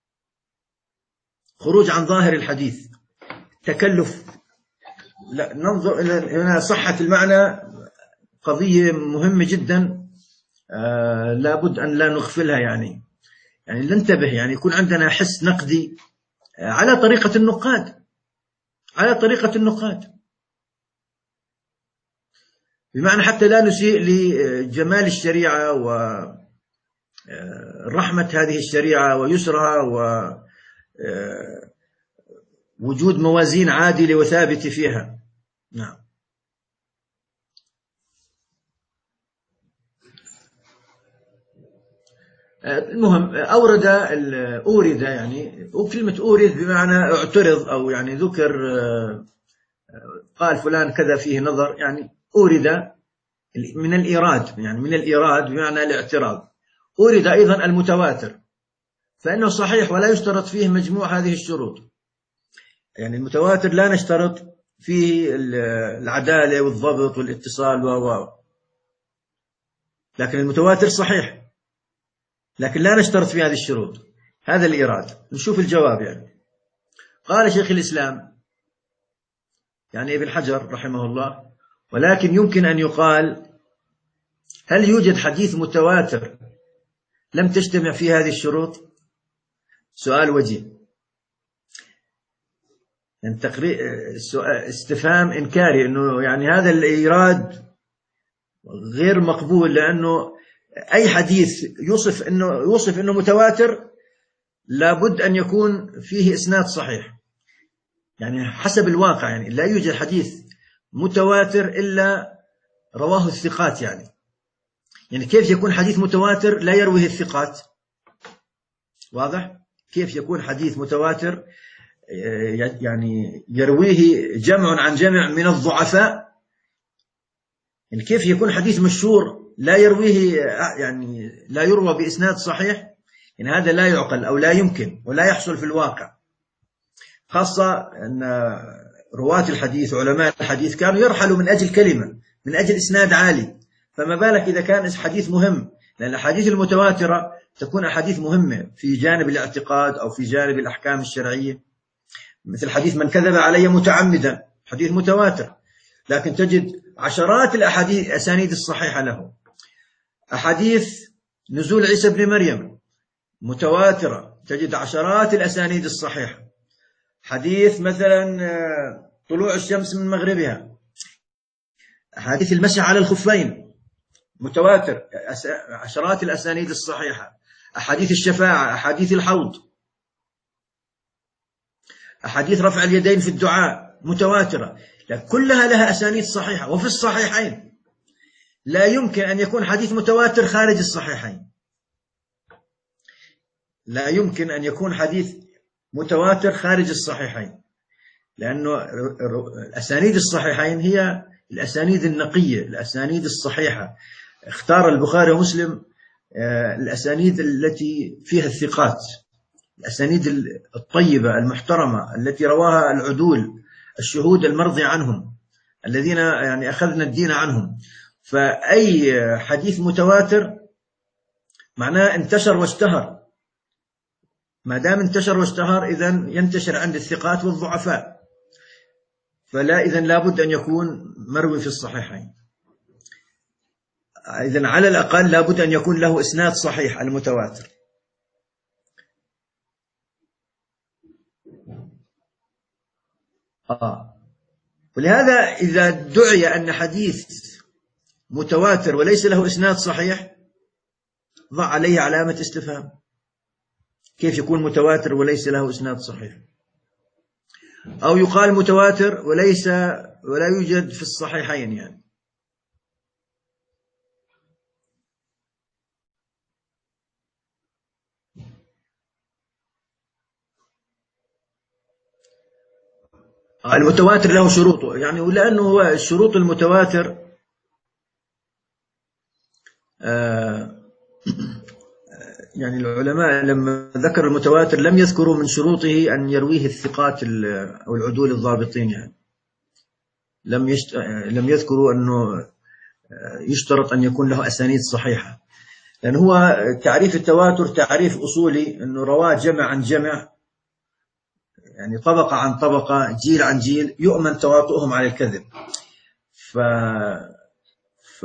خروج عن ظاهر الحديث، تكلف. لا، ننظر إلى هنا صحة المعنى، قضية مهمة جدا، آه لابد أن لا نغفلها. يعني يعني ننتبه، يعني يكون عندنا حس نقدي آه على طريقة النقاد، على طريقة النقاد، بمعنى حتى لا نسيء لجمال الشريعة ورحمة هذه الشريعة ويسرها ووجود موازين عادلة وثابتة فيها. نعم. المهم أورد أورد يعني، وكلمة أورد بمعنى اعترض أو يعني ذكر، قال فلان كذا فيه نظر، يعني أورد من الإيراد، يعني من الإيراد بمعنى الاعتراض. أورد أيضا المتواتر، فإنه صحيح ولا يشترط فيه مجموع هذه الشروط. يعني المتواتر لا نشترط فيه العدالة والضبط والاتصال و لكن المتواتر صحيح، لكن لا نشترط في هذه الشروط. هذا الإيراد. نشوف الجواب. يعني قال شيخ الإسلام يعني ابن حجر رحمه الله: ولكن يمكن أن يقال هل يوجد حديث متواتر لم تجتمع فيه هذه الشروط؟ سؤال وجيه، يعني تقرير استفهام إنكاري، إنه يعني هذا الإيراد غير مقبول، لأنه أي حديث يوصف إنه يوصف إنه متواتر لابد أن يكون فيه إسناد صحيح، يعني حسب الواقع، يعني لا يوجد حديث متواتر إلا رواه الثقات. يعني يعني كيف يكون حديث متواتر لا يرويه الثقات؟ واضح؟ كيف يكون حديث متواتر يعني يرويه جمع عن جمع من الضعفاء؟ يعني كيف يكون حديث مشهور لا يرويه، يعني لا يروى بإسناد صحيح؟ يعني هذا لا يعقل أو لا يمكن ولا يحصل في الواقع، خاصة أن رواة الحديث علماء الحديث كانوا يرحلوا من أجل كلمة، من أجل إسناد عالي، فما بالك إذا كان حديث مهم؟ لأن الأحاديث المتواترة تكون أحاديث مهمة في جانب الاعتقاد أو في جانب الأحكام الشرعية، مثل حديث من كذب علي متعمدا، حديث متواتر، لكن تجد عشرات الأحاديث الأسانيد الصحيحة له. أحاديث نزول عيسى بن مريم متواترة، تجد عشرات الأسانيد الصحيحة. حديث مثلا طلوع الشمس من مغربها، حديث المسح على الخفين متواتر، عشرات الأسانيد الصحيحة. أحاديث الشفاعة، أحاديث الحوض، أحاديث رفع اليدين في الدعاء متواترة، كلها لها أسانيد صحيحة وفي الصحيحين. لا يمكن أن يكون حديث متواتر خارج الصحيحين، لا يمكن أن يكون حديث متواتر خارج الصحيحين، لأنه الأسانيد الصحيحين هي الأسانيد النقية، الأسانيد الصحيحة. اختار البخاري ومسلم الأسانيد التي فيها الثقات، الأسانيد الطيبة المحترمة التي رواها العدول الشهود المرضي عنهم الذين يعني أخذنا الدين عنهم. فأي حديث متواتر معناه انتشر واشتهر، ما دام انتشر واشتهر إذن ينتشر عند الثقات والضعفاء، فلا إذن لابد أن يكون مروي في الصحيحين. إذن على الأقل لابد أن يكون له إسناد صحيح المتواتر. آه. ولهذا إذا دعي أن حديث متواتر وليس له إسناد صحيح ضع عليه علامة استفهام، كيف يكون متواتر وليس له إسناد صحيح؟ أو يقال متواتر وليس ولا يوجد في الصحيحين. يعني المتواتر له شروطه، يعني ولأنه هو الشروط المتواتر آه يعني العلماء لما ذكروا المتواتر لم يذكروا من شروطه أن يرويه الثقات أو العدول الضابطين، يعني لم يشت... لم يذكروا أنه يشترط أن يكون له أسانيد صحيحة، لأن هو تعريف التواتر تعريف أصولي، أنه رواه جمع عن جمع، يعني طبقة عن طبقة، جيل عن جيل، يؤمن تواطؤهم على الكذب. ف... ف...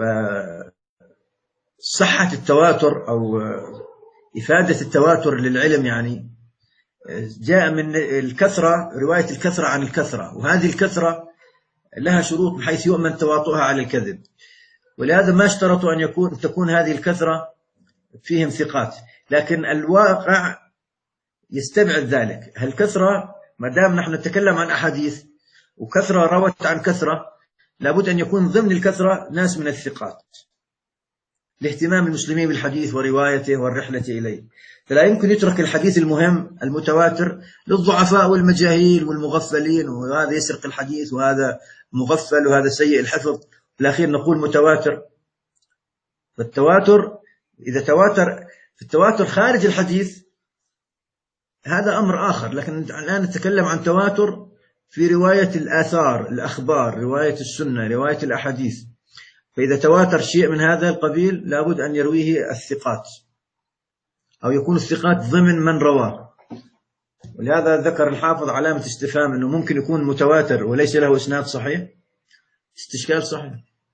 صحة التواتر أو إفادة التواتر للعلم يعني جاء من الكثرة، رواية الكثرة عن الكثرة، وهذه الكثرة لها شروط بحيث يؤمن تواطؤها على الكذب، ولهذا ما اشترطوا أن يكون تكون هذه الكثرة فيهم ثقات، لكن الواقع يستبعد ذلك. هالكثرة ما دام نحن نتكلم عن أحاديث وكثرة روت عن كثرة، لابد أن يكون ضمن الكثرة ناس من الثقات لاهتمام المسلمين بالحديث وروايته والرحلة إليه. فلا يمكن يترك الحديث المهم المتواتر للضعفاء والمجاهيل والمغفلين، وهذا يسرق الحديث وهذا مغفل وهذا سيء الحفظ، في الأخير نقول متواتر. فالتواتر إذا تواتر في التواتر خارج الحديث هذا أمر آخر، لكن الآن نتكلم عن تواتر في رواية الآثار، الأخبار، رواية السنة، رواية الأحاديث. فإذا تواتر شيء من هذا القبيل لابد أن يرويه الثقات أو يكون الثقات ضمن من رواه. ولهذا ذكر الحافظ علامة استفهام أنه ممكن يكون متواتر وليس له إسناد صحيح، استشكال صحيح.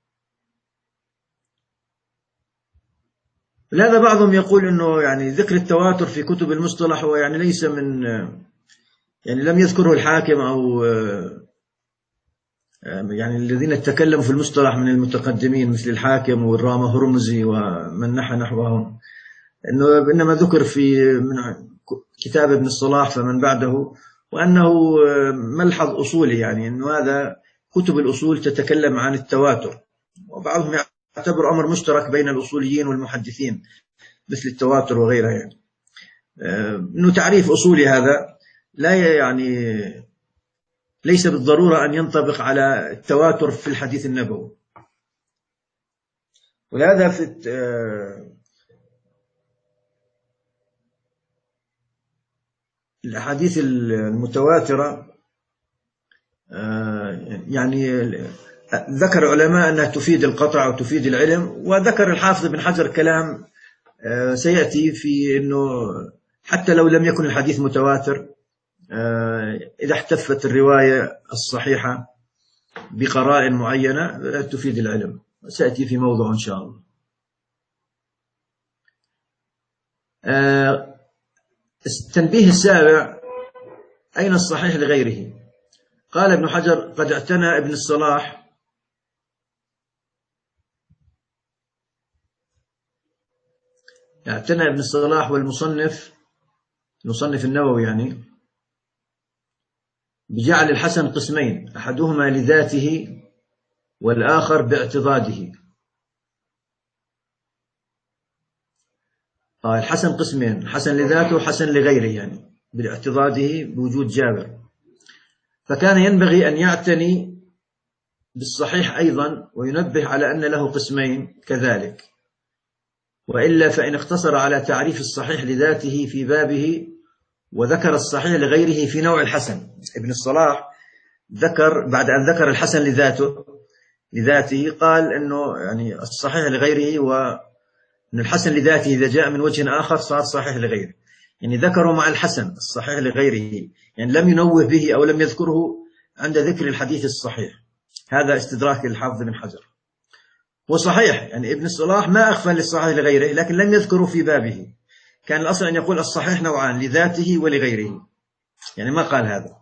لهذا بعضهم يقول أنه يعني ذكر التواتر في كتب المصطلح هو يعني ليس من، يعني لم يذكره الحاكم أو يعني الذين تكلموا في المصطلح من المتقدمين مثل الحاكم والرامة هرمزي ومن نحى نحوهم، إنه إنما ذكر في من كتاب ابن الصلاح فمن بعده، وأنه ملحظ أصولي، يعني إنه هذا كتب الأصول تتكلم عن التواتر، وبعضهم يعتبر أمر مشترك بين الأصوليين والمحدثين مثل التواتر وغيرها، يعني إنه تعريف أصولي هذا لا يعني ليس بالضرورة أن ينطبق على التواتر في الحديث النبوي. ولهذا في الأحاديث المتواترة يعني ذكر علماء أنها تفيد القطع وتفيد العلم، وذكر الحافظ بن حجر كلام سيأتي في أنه حتى لو لم يكن الحديث متواتر، إذا احتفت الرواية الصحيحة بقرائن معينة تفيد العلم، سيأتي في موضوع إن شاء الله. التنبيه السابع: أين الصحيح لغيره؟ قال ابن حجر: قد اعتنى ابن الصلاح اعتنى ابن الصلاح والمصنف المصنف النووي يعني بجعل الحسن قسمين، أحدهما لذاته والآخر باعتضاده. آه الحسن قسمين: حسن لذاته وحسن لغيره، يعني باعتضاده بوجود جابر. فكان ينبغي أن يعتني بالصحيح أيضا وينبه على أن له قسمين كذلك، وإلا فإن اقتصر على تعريف الصحيح لذاته في بابه وذكر الصحيح لغيره في نوع الحسن. ابن الصلاح ذكر بعد أن ذكر الحسن لذاته لذاته قال أنه يعني الصحيح لغيره، وأن الحسن لذاته إذا جاء من وجه آخر صار صحيح لغيره، يعني ذكروا مع الحسن الصحيح لغيره، يعني لم ينوه به أو لم يذكره عند ذكر الحديث الصحيح. هذا استدراك للحافظ بن حجر. وصحيح يعني ابن الصلاح ما أخفى للصحيح لغيره، لكن لم يذكره في بابه. كان الأصل أن يقول الصحيح نوعان: لذاته ولغيره، يعني ما قال هذا.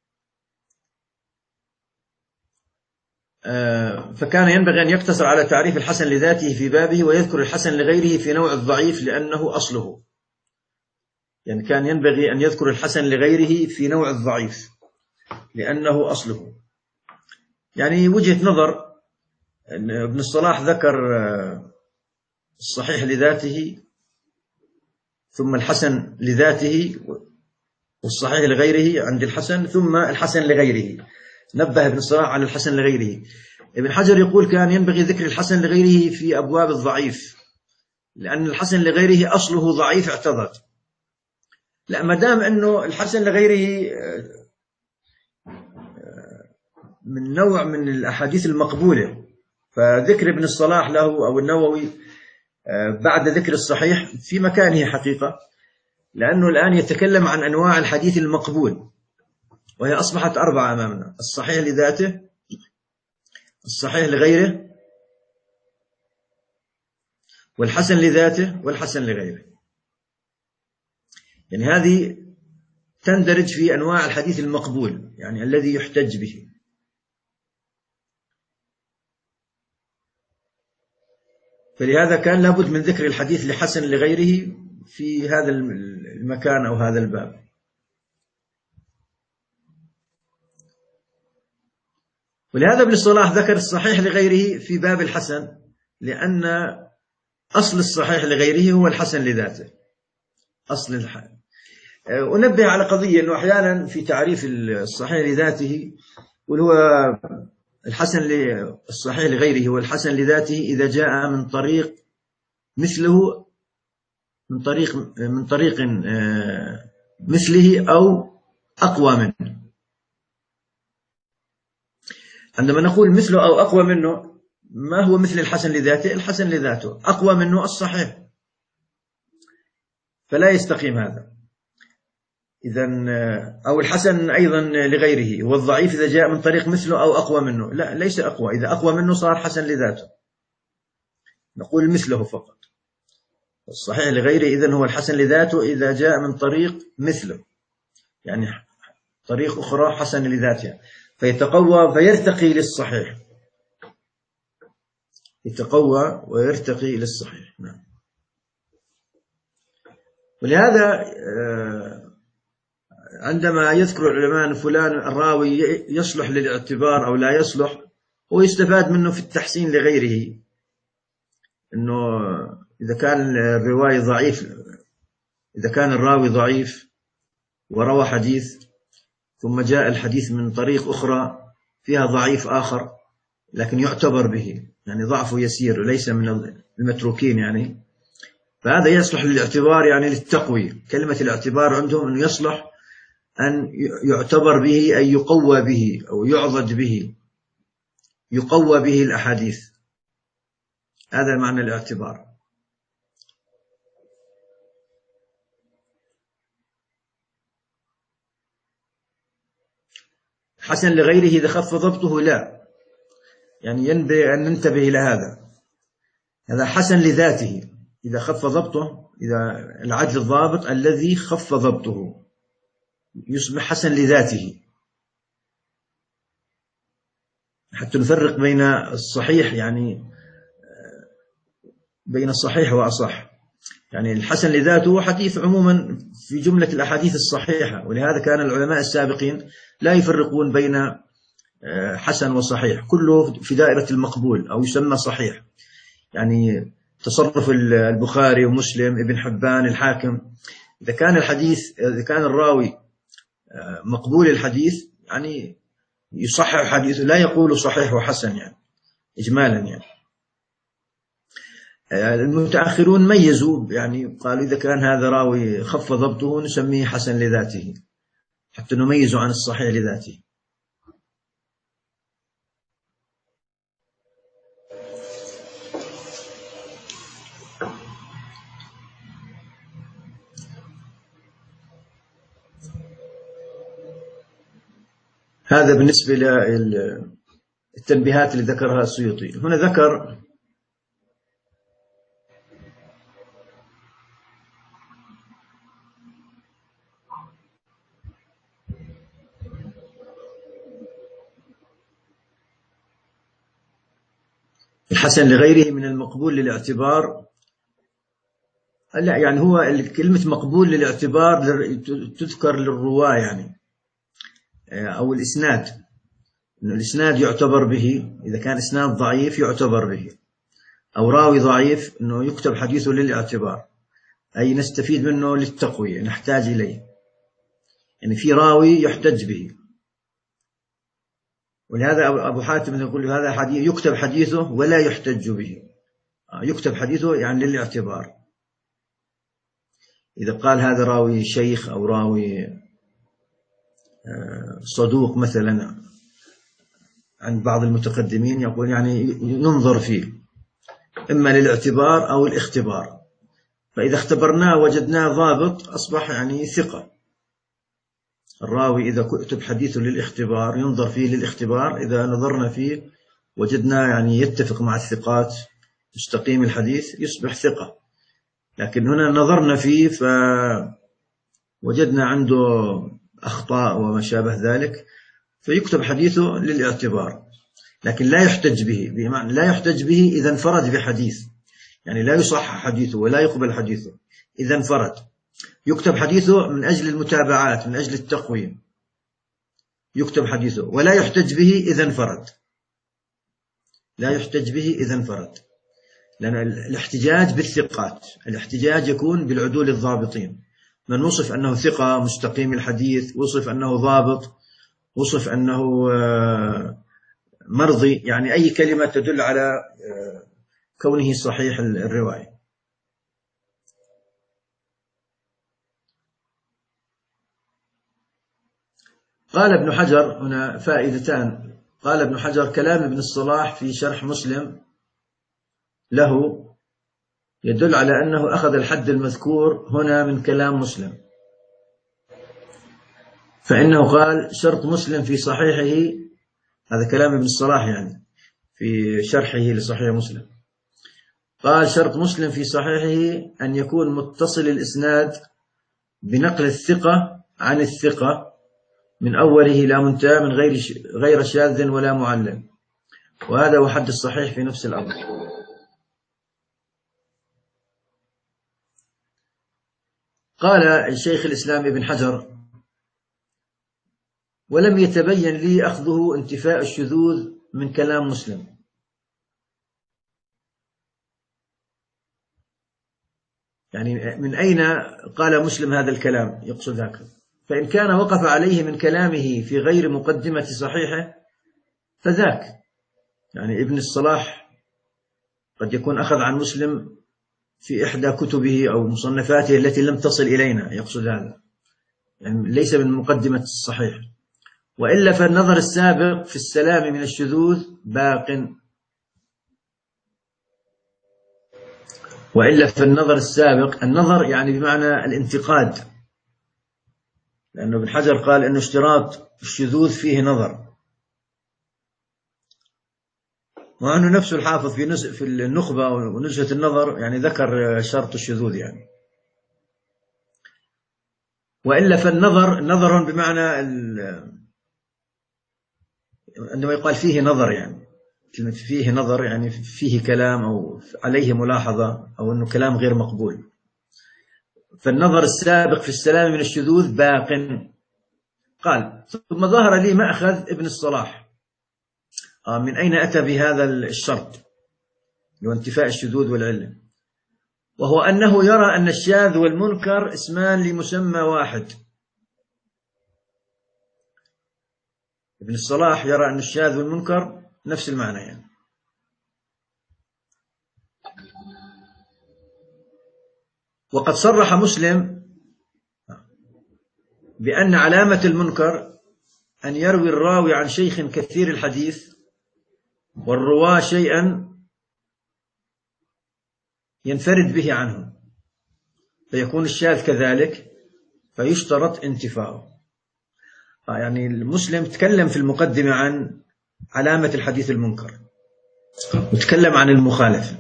فكان ينبغي أن يقتصر على تعريف الحسن لذاته في بابه ويذكر الحسن لغيره في نوع الضعيف لأنه أصله، يعني كان ينبغي أن يذكر الحسن لغيره في نوع الضعيف لأنه أصله. يعني وجهة نظر أن ابن الصلاح ذكر الصحيح لذاته ثم الحسن لذاته والصحيح لغيره عند الحسن ثم الحسن لغيره، نبه ابن الصلاح على الحسن لغيره. ابن حجر يقول كان ينبغي ذكر الحسن لغيره في أبواب الضعيف لأن الحسن لغيره أصله ضعيف اعتضد. لا، ما دام أنه الحسن لغيره من نوع من الأحاديث المقبولة، فذكر ابن الصلاح له أو النووي بعد ذكر الصحيح في مكانه حقيقة، لأنه الآن يتكلم عن أنواع الحديث المقبول، وهي أصبحت أربعة أمامنا: الصحيح لذاته، الصحيح لغيره، والحسن لذاته، والحسن لغيره. يعني هذه تندرج في أنواع الحديث المقبول، يعني الذي يحتج به. فلهذا كان لابد من ذكر الحديث لحسن لغيره في هذا المكان أو هذا الباب. ولهذا ابن الصلاح ذكر الصحيح لغيره في باب الحسن، لأن أصل الصحيح لغيره هو الحسن لذاته، أصل الحسن. أنبه على قضية أنه أحيانا في تعريف الصحيح لذاته وهو الحسن الصحيح لغيره والحسن لذاته إذا جاء من طريق مثله من طريق من طريق مثله أو أقوى منه. عندما نقول مثله أو أقوى منه، ما هو مثل الحسن لذاته؟ الحسن لذاته أقوى منه الصحيح، فلا يستقيم هذا. إذن أو الحسن أيضا لغيره والضعيف إذا جاء من طريق مثله أو أقوى منه، لا، ليس أقوى. إذا أقوى منه صار حسن لذاته، نقول مثله فقط. الصحيح لغيره إذن هو الحسن لذاته إذا جاء من طريق مثله، يعني طريق أخرى حسن لذاتها. فيتقوى فيرتقي للصحيح، يتقوى ويرتقي للصحيح. نعم. ولهذا عندما يذكر العلماء فلان الراوي يصلح للاعتبار أو لا يصلح، ويستفاد منه في التحسين لغيره، إنه إذا كان الرواية ضعيف، إذا كان الراوي ضعيف وروى حديث ثم جاء الحديث من طريق أخرى فيها ضعيف آخر لكن يعتبر به، يعني ضعفه يسير وليس من المتروكين، يعني فهذا يصلح للاعتبار، يعني للتقوي. كلمة الاعتبار عندهم أنه يصلح أن يعتبر به، أي يقوى به أو يعضد به، يقوى به الأحاديث، هذا معنى الاعتبار. حسن لغيره إذا خف ضبطه لا، يعني ينبغي أن ننتبه إلى هذا. هذا حسن لذاته إذا خف ضبطه، إذا العدل الضابط الذي خف ضبطه يصبح حسن لذاته، حتى نفرق بين الصحيح، يعني بين الصحيح وأصح. يعني الحسن لذاته حديث عموما في جملة الأحاديث الصحيحة، ولهذا كان العلماء السابقين لا يفرقون بين حسن وصحيح، كله في دائرة المقبول أو يسمى صحيح. يعني تصرف البخاري ومسلم ابن حبان الحاكم، إذا كان الحديث، إذا كان الراوي مقبول الحديث يعني يصحح حديثه، لا يقول صحيح وحسن يعني إجمالا. يعني المتأخرون ميزوا، يعني قالوا إذا كان هذا راوي خف ضبطه نسميه حسن لذاته، حتى نميزه عن الصحيح لذاته. هذا بالنسبة للتنبيهات اللي ذكرها السيوطي. هنا ذكر الحسن لغيره من المقبول للاعتبار. لا، يعني هو كلمة مقبول للاعتبار تذكر للرواة، يعني أو الإسناد، إنه الإسناد يعتبر به، إذا كان إسناد ضعيف يعتبر به، أو راوي ضعيف إنه يكتب حديثه للاعتبار، أي نستفيد منه للتقوية، نحتاج إليه. يعني في راوي يحتج به، ولهذا أبو حاتم يقول هذا حديث يكتب حديثه ولا يحتج به، يكتب حديثه يعني للاعتبار. إذا قال هذا راوي شيخ أو راوي صدوق مثلا عند بعض المتقدمين، يقول يعني ينظر فيه إما للاعتبار أو الاختبار، فإذا اختبرناه وجدناه ضابط أصبح يعني ثقة. الراوي إذا كتب حديثه للاختبار ينظر فيه للاختبار، إذا نظرنا فيه وجدناه يعني يتفق مع الثقات مستقيم الحديث يصبح ثقة. لكن هنا نظرنا فيه فوجدنا عنده أخطاء وما شابه ذلك، فيكتب حديثه للاعتبار، لكن لا يحتج به، بمعنى لا يحتج به إذا انفرد بحديث، يعني لا يصحح حديثه ولا يقبل حديثه إذا انفرد. يكتب حديثه من أجل المتابعات، من أجل التقويم يكتب حديثه، ولا يحتج به إذا انفرد، لا يحتج به إذا انفرد، لأن الاحتجاج بالثقات، الاحتجاج يكون بالعدول الضابطين. من وصف أنه ثقة مستقيم الحديث، وصف أنه ضابط، وصف أنه مرضي، يعني أي كلمة تدل على كونه صحيح الرواية. قال ابن حجر هنا فائدتان. قال ابن حجر كلام ابن الصلاح في شرح مسلم له يدل على أنه أخذ الحد المذكور هنا من كلام مسلم، فإنه قال شرط مسلم في صحيحه، هذا كلام ابن الصلاح يعني في شرحه لصحيح مسلم، قال شرط مسلم في صحيحه أن يكون متصل الإسناد بنقل الثقة عن الثقة من أوله إلى منتهى من غير غير شاذ ولا معلل، وهذا هو حد الصحيح في نفس الأمر. قال الشيخ الإسلام ابن حجر: ولم يتبين لي أخذه انتفاء الشذوذ من كلام مسلم. يعني من أين قال مسلم هذا الكلام؟ يقصد هكذا. فإن كان وقف عليه من كلامه في غير مقدمة صحيحة فذاك. يعني ابن الصلاح قد يكون أخذ عن مسلم في إحدى كتبه أو مصنفاته التي لم تصل إلينا، يقصد هذا، يعني ليس من مقدمة الصحيح. وإلا فالنظر السابق في السلام من الشذوذ باق. وإلا فالنظر السابق، النظر يعني بمعنى الانتقاد، لأنه ابن حجر قال أنه اشتراط الشذوذ فيه نظر، وأنه نفسه الحافظ في في النخبة ونزهة النظر يعني ذكر شرط الشذوذ يعني. وإلا فالنظر نظر بمعنى عندما يقال فيه نظر، يعني كلمة فيه نظر يعني فيه كلام أو عليه ملاحظة أو أنه كلام غير مقبول. فالنظر السابق في السلام من الشذوذ باق. قال: ثم ظهر لي مأخذ ابن الصلاح. من أين أتى بهذا الشرط وانتفاء الشذوذ والعلة؟ وهو أنه يرى أن الشاذ والمنكر اسمان لمسمى واحد. ابن الصلاح يرى أن الشاذ والمنكر نفس المعنى يعني. وقد صرح مسلم بأن علامة المنكر أن يروي الراوي عن شيخ كثير الحديث والرواة شيئا ينفرد به عنه، فيكون الشاذ كذلك فيشترط انتفاعه. يعني المسلم تكلم في المقدمة عن علامة الحديث المنكر وتكلم عن المخالفة.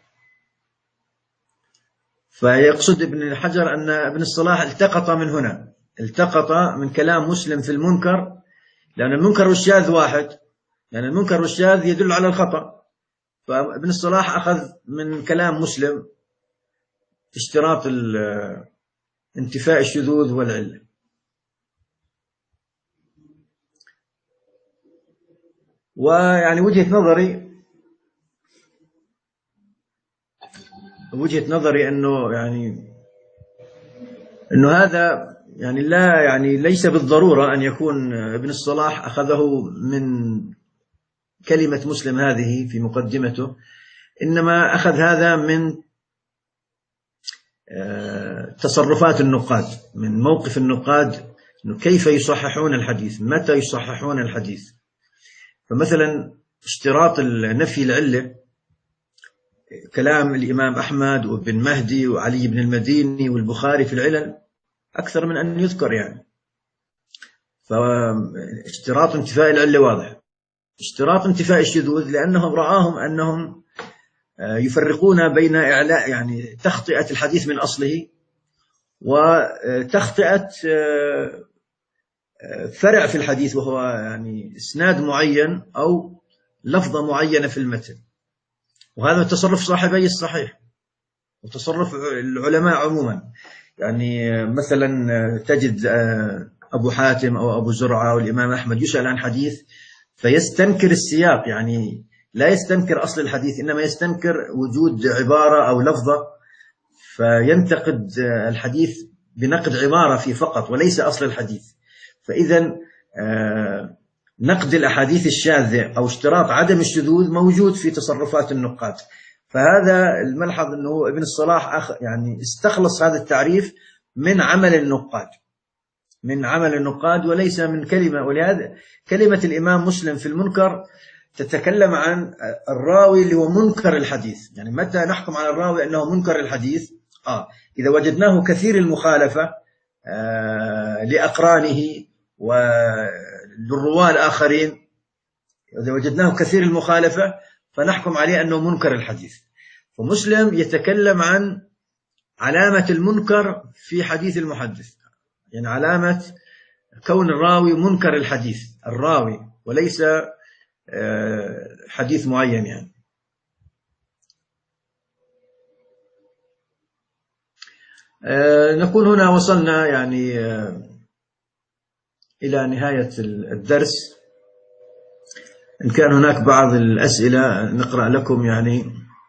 فيقصد ابن حجر أن ابن الصلاح التقط من هنا، التقط من كلام مسلم في المنكر، لأن المنكر والشاذ واحد، لأن يعني المنكر والشاذ يدل على الخطأ. فابن الصلاح أخذ من كلام مسلم اشتراط انتفاء الشذوذ والعلة. ويعني وجهة نظري وجهة نظري أنه يعني أنه هذا يعني لا يعني ليس بالضرورة أن يكون ابن الصلاح أخذه من كلمة مسلم هذه في مقدمته، إنما أخذ هذا من تصرفات النقاد، من موقف النقاد، إنه كيف يصححون الحديث، متى يصححون الحديث. فمثلا اشتراط نفي العلة كلام الإمام أحمد وابن مهدي وعلي بن المديني والبخاري في العلل أكثر من أن يذكر يعني. فاشتراط انتفاء العلة واضح. اشتراط انتفاء الشذوذ لأنهم رآهم أنهم يفرقون بين إعلاء يعني تخطئة الحديث من أصله وتخطئة فرع في الحديث، وهو يعني إسناد معين أو لفظة معينة في المتن. وهذا تصرف صاحبي الصحيح وتصرف العلماء عموما. يعني مثلا تجد أبو حاتم أو أبو زرعة أو الإمام أحمد يسأل عن حديث فيستنكر السياق، يعني لا يستنكر أصل الحديث إنما يستنكر وجود عبارة أو لفظة، فينتقد الحديث بنقد عبارة فيه فقط وليس أصل الحديث. فإذا نقد الأحاديث الشاذة أو اشتراط عدم الشذوذ موجود في تصرفات النقاد. فهذا الملحظ أنه ابن الصلاح أخ يعني استخلص هذا التعريف من عمل النقاد، من عمل النقاد وليس من كلمة. ولهذا كلمة الإمام مسلم في المنكر تتكلم عن الراوي اللي هو منكر الحديث. يعني متى نحكم على الراوي أنه منكر الحديث؟ آه إذا وجدناه كثير المخالفة آه لأقرانه وللرواة الآخرين، إذا وجدناه كثير المخالفة فنحكم عليه أنه منكر الحديث. فمسلم يتكلم عن علامة المنكر في حديث المحدث، يعني علامة كون الراوي منكر الحديث، الراوي وليس حديث معين يعني. نكون هنا وصلنا يعني إلى نهاية الدرس. إن كان هناك بعض الأسئلة نقرأ لكم يعني.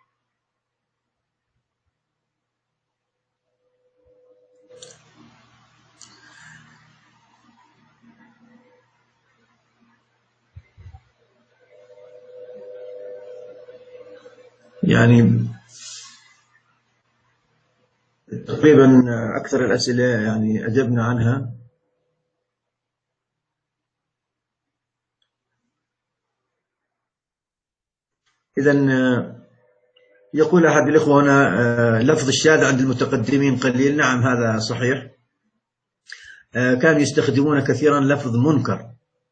يعني تقريبا أكثر الأسئلة يعني أجبنا عنها. إذن يقول أحد الإخوة هنا لفظ الشاذ عند المتقدمين قليل. نعم هذا صحيح، كانوا يستخدمون كثيرا لفظ منكر،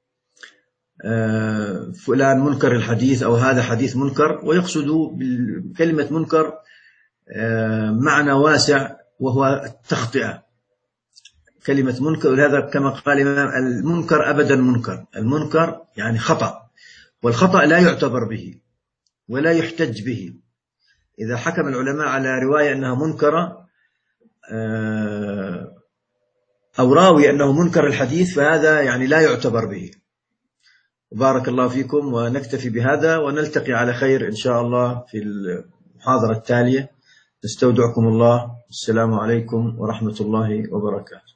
فلان منكر الحديث أو هذا حديث منكر، ويقصدوا بكلمة منكر معنى واسع وهو التخطئة. كلمة منكر، ولهذا كما قال الإمام المنكر أبدا منكر، المنكر يعني خطأ، والخطأ لا يعتبر به ولا يحتج به. إذا حكم العلماء على رواية أنها منكرة أو راوي أنه منكر الحديث فهذا يعني لا يعتبر به. بارك الله فيكم، ونكتفي بهذا ونلتقي على خير إن شاء الله في المحاضرة التالية. نستودعكم الله. السلام عليكم ورحمة الله وبركاته.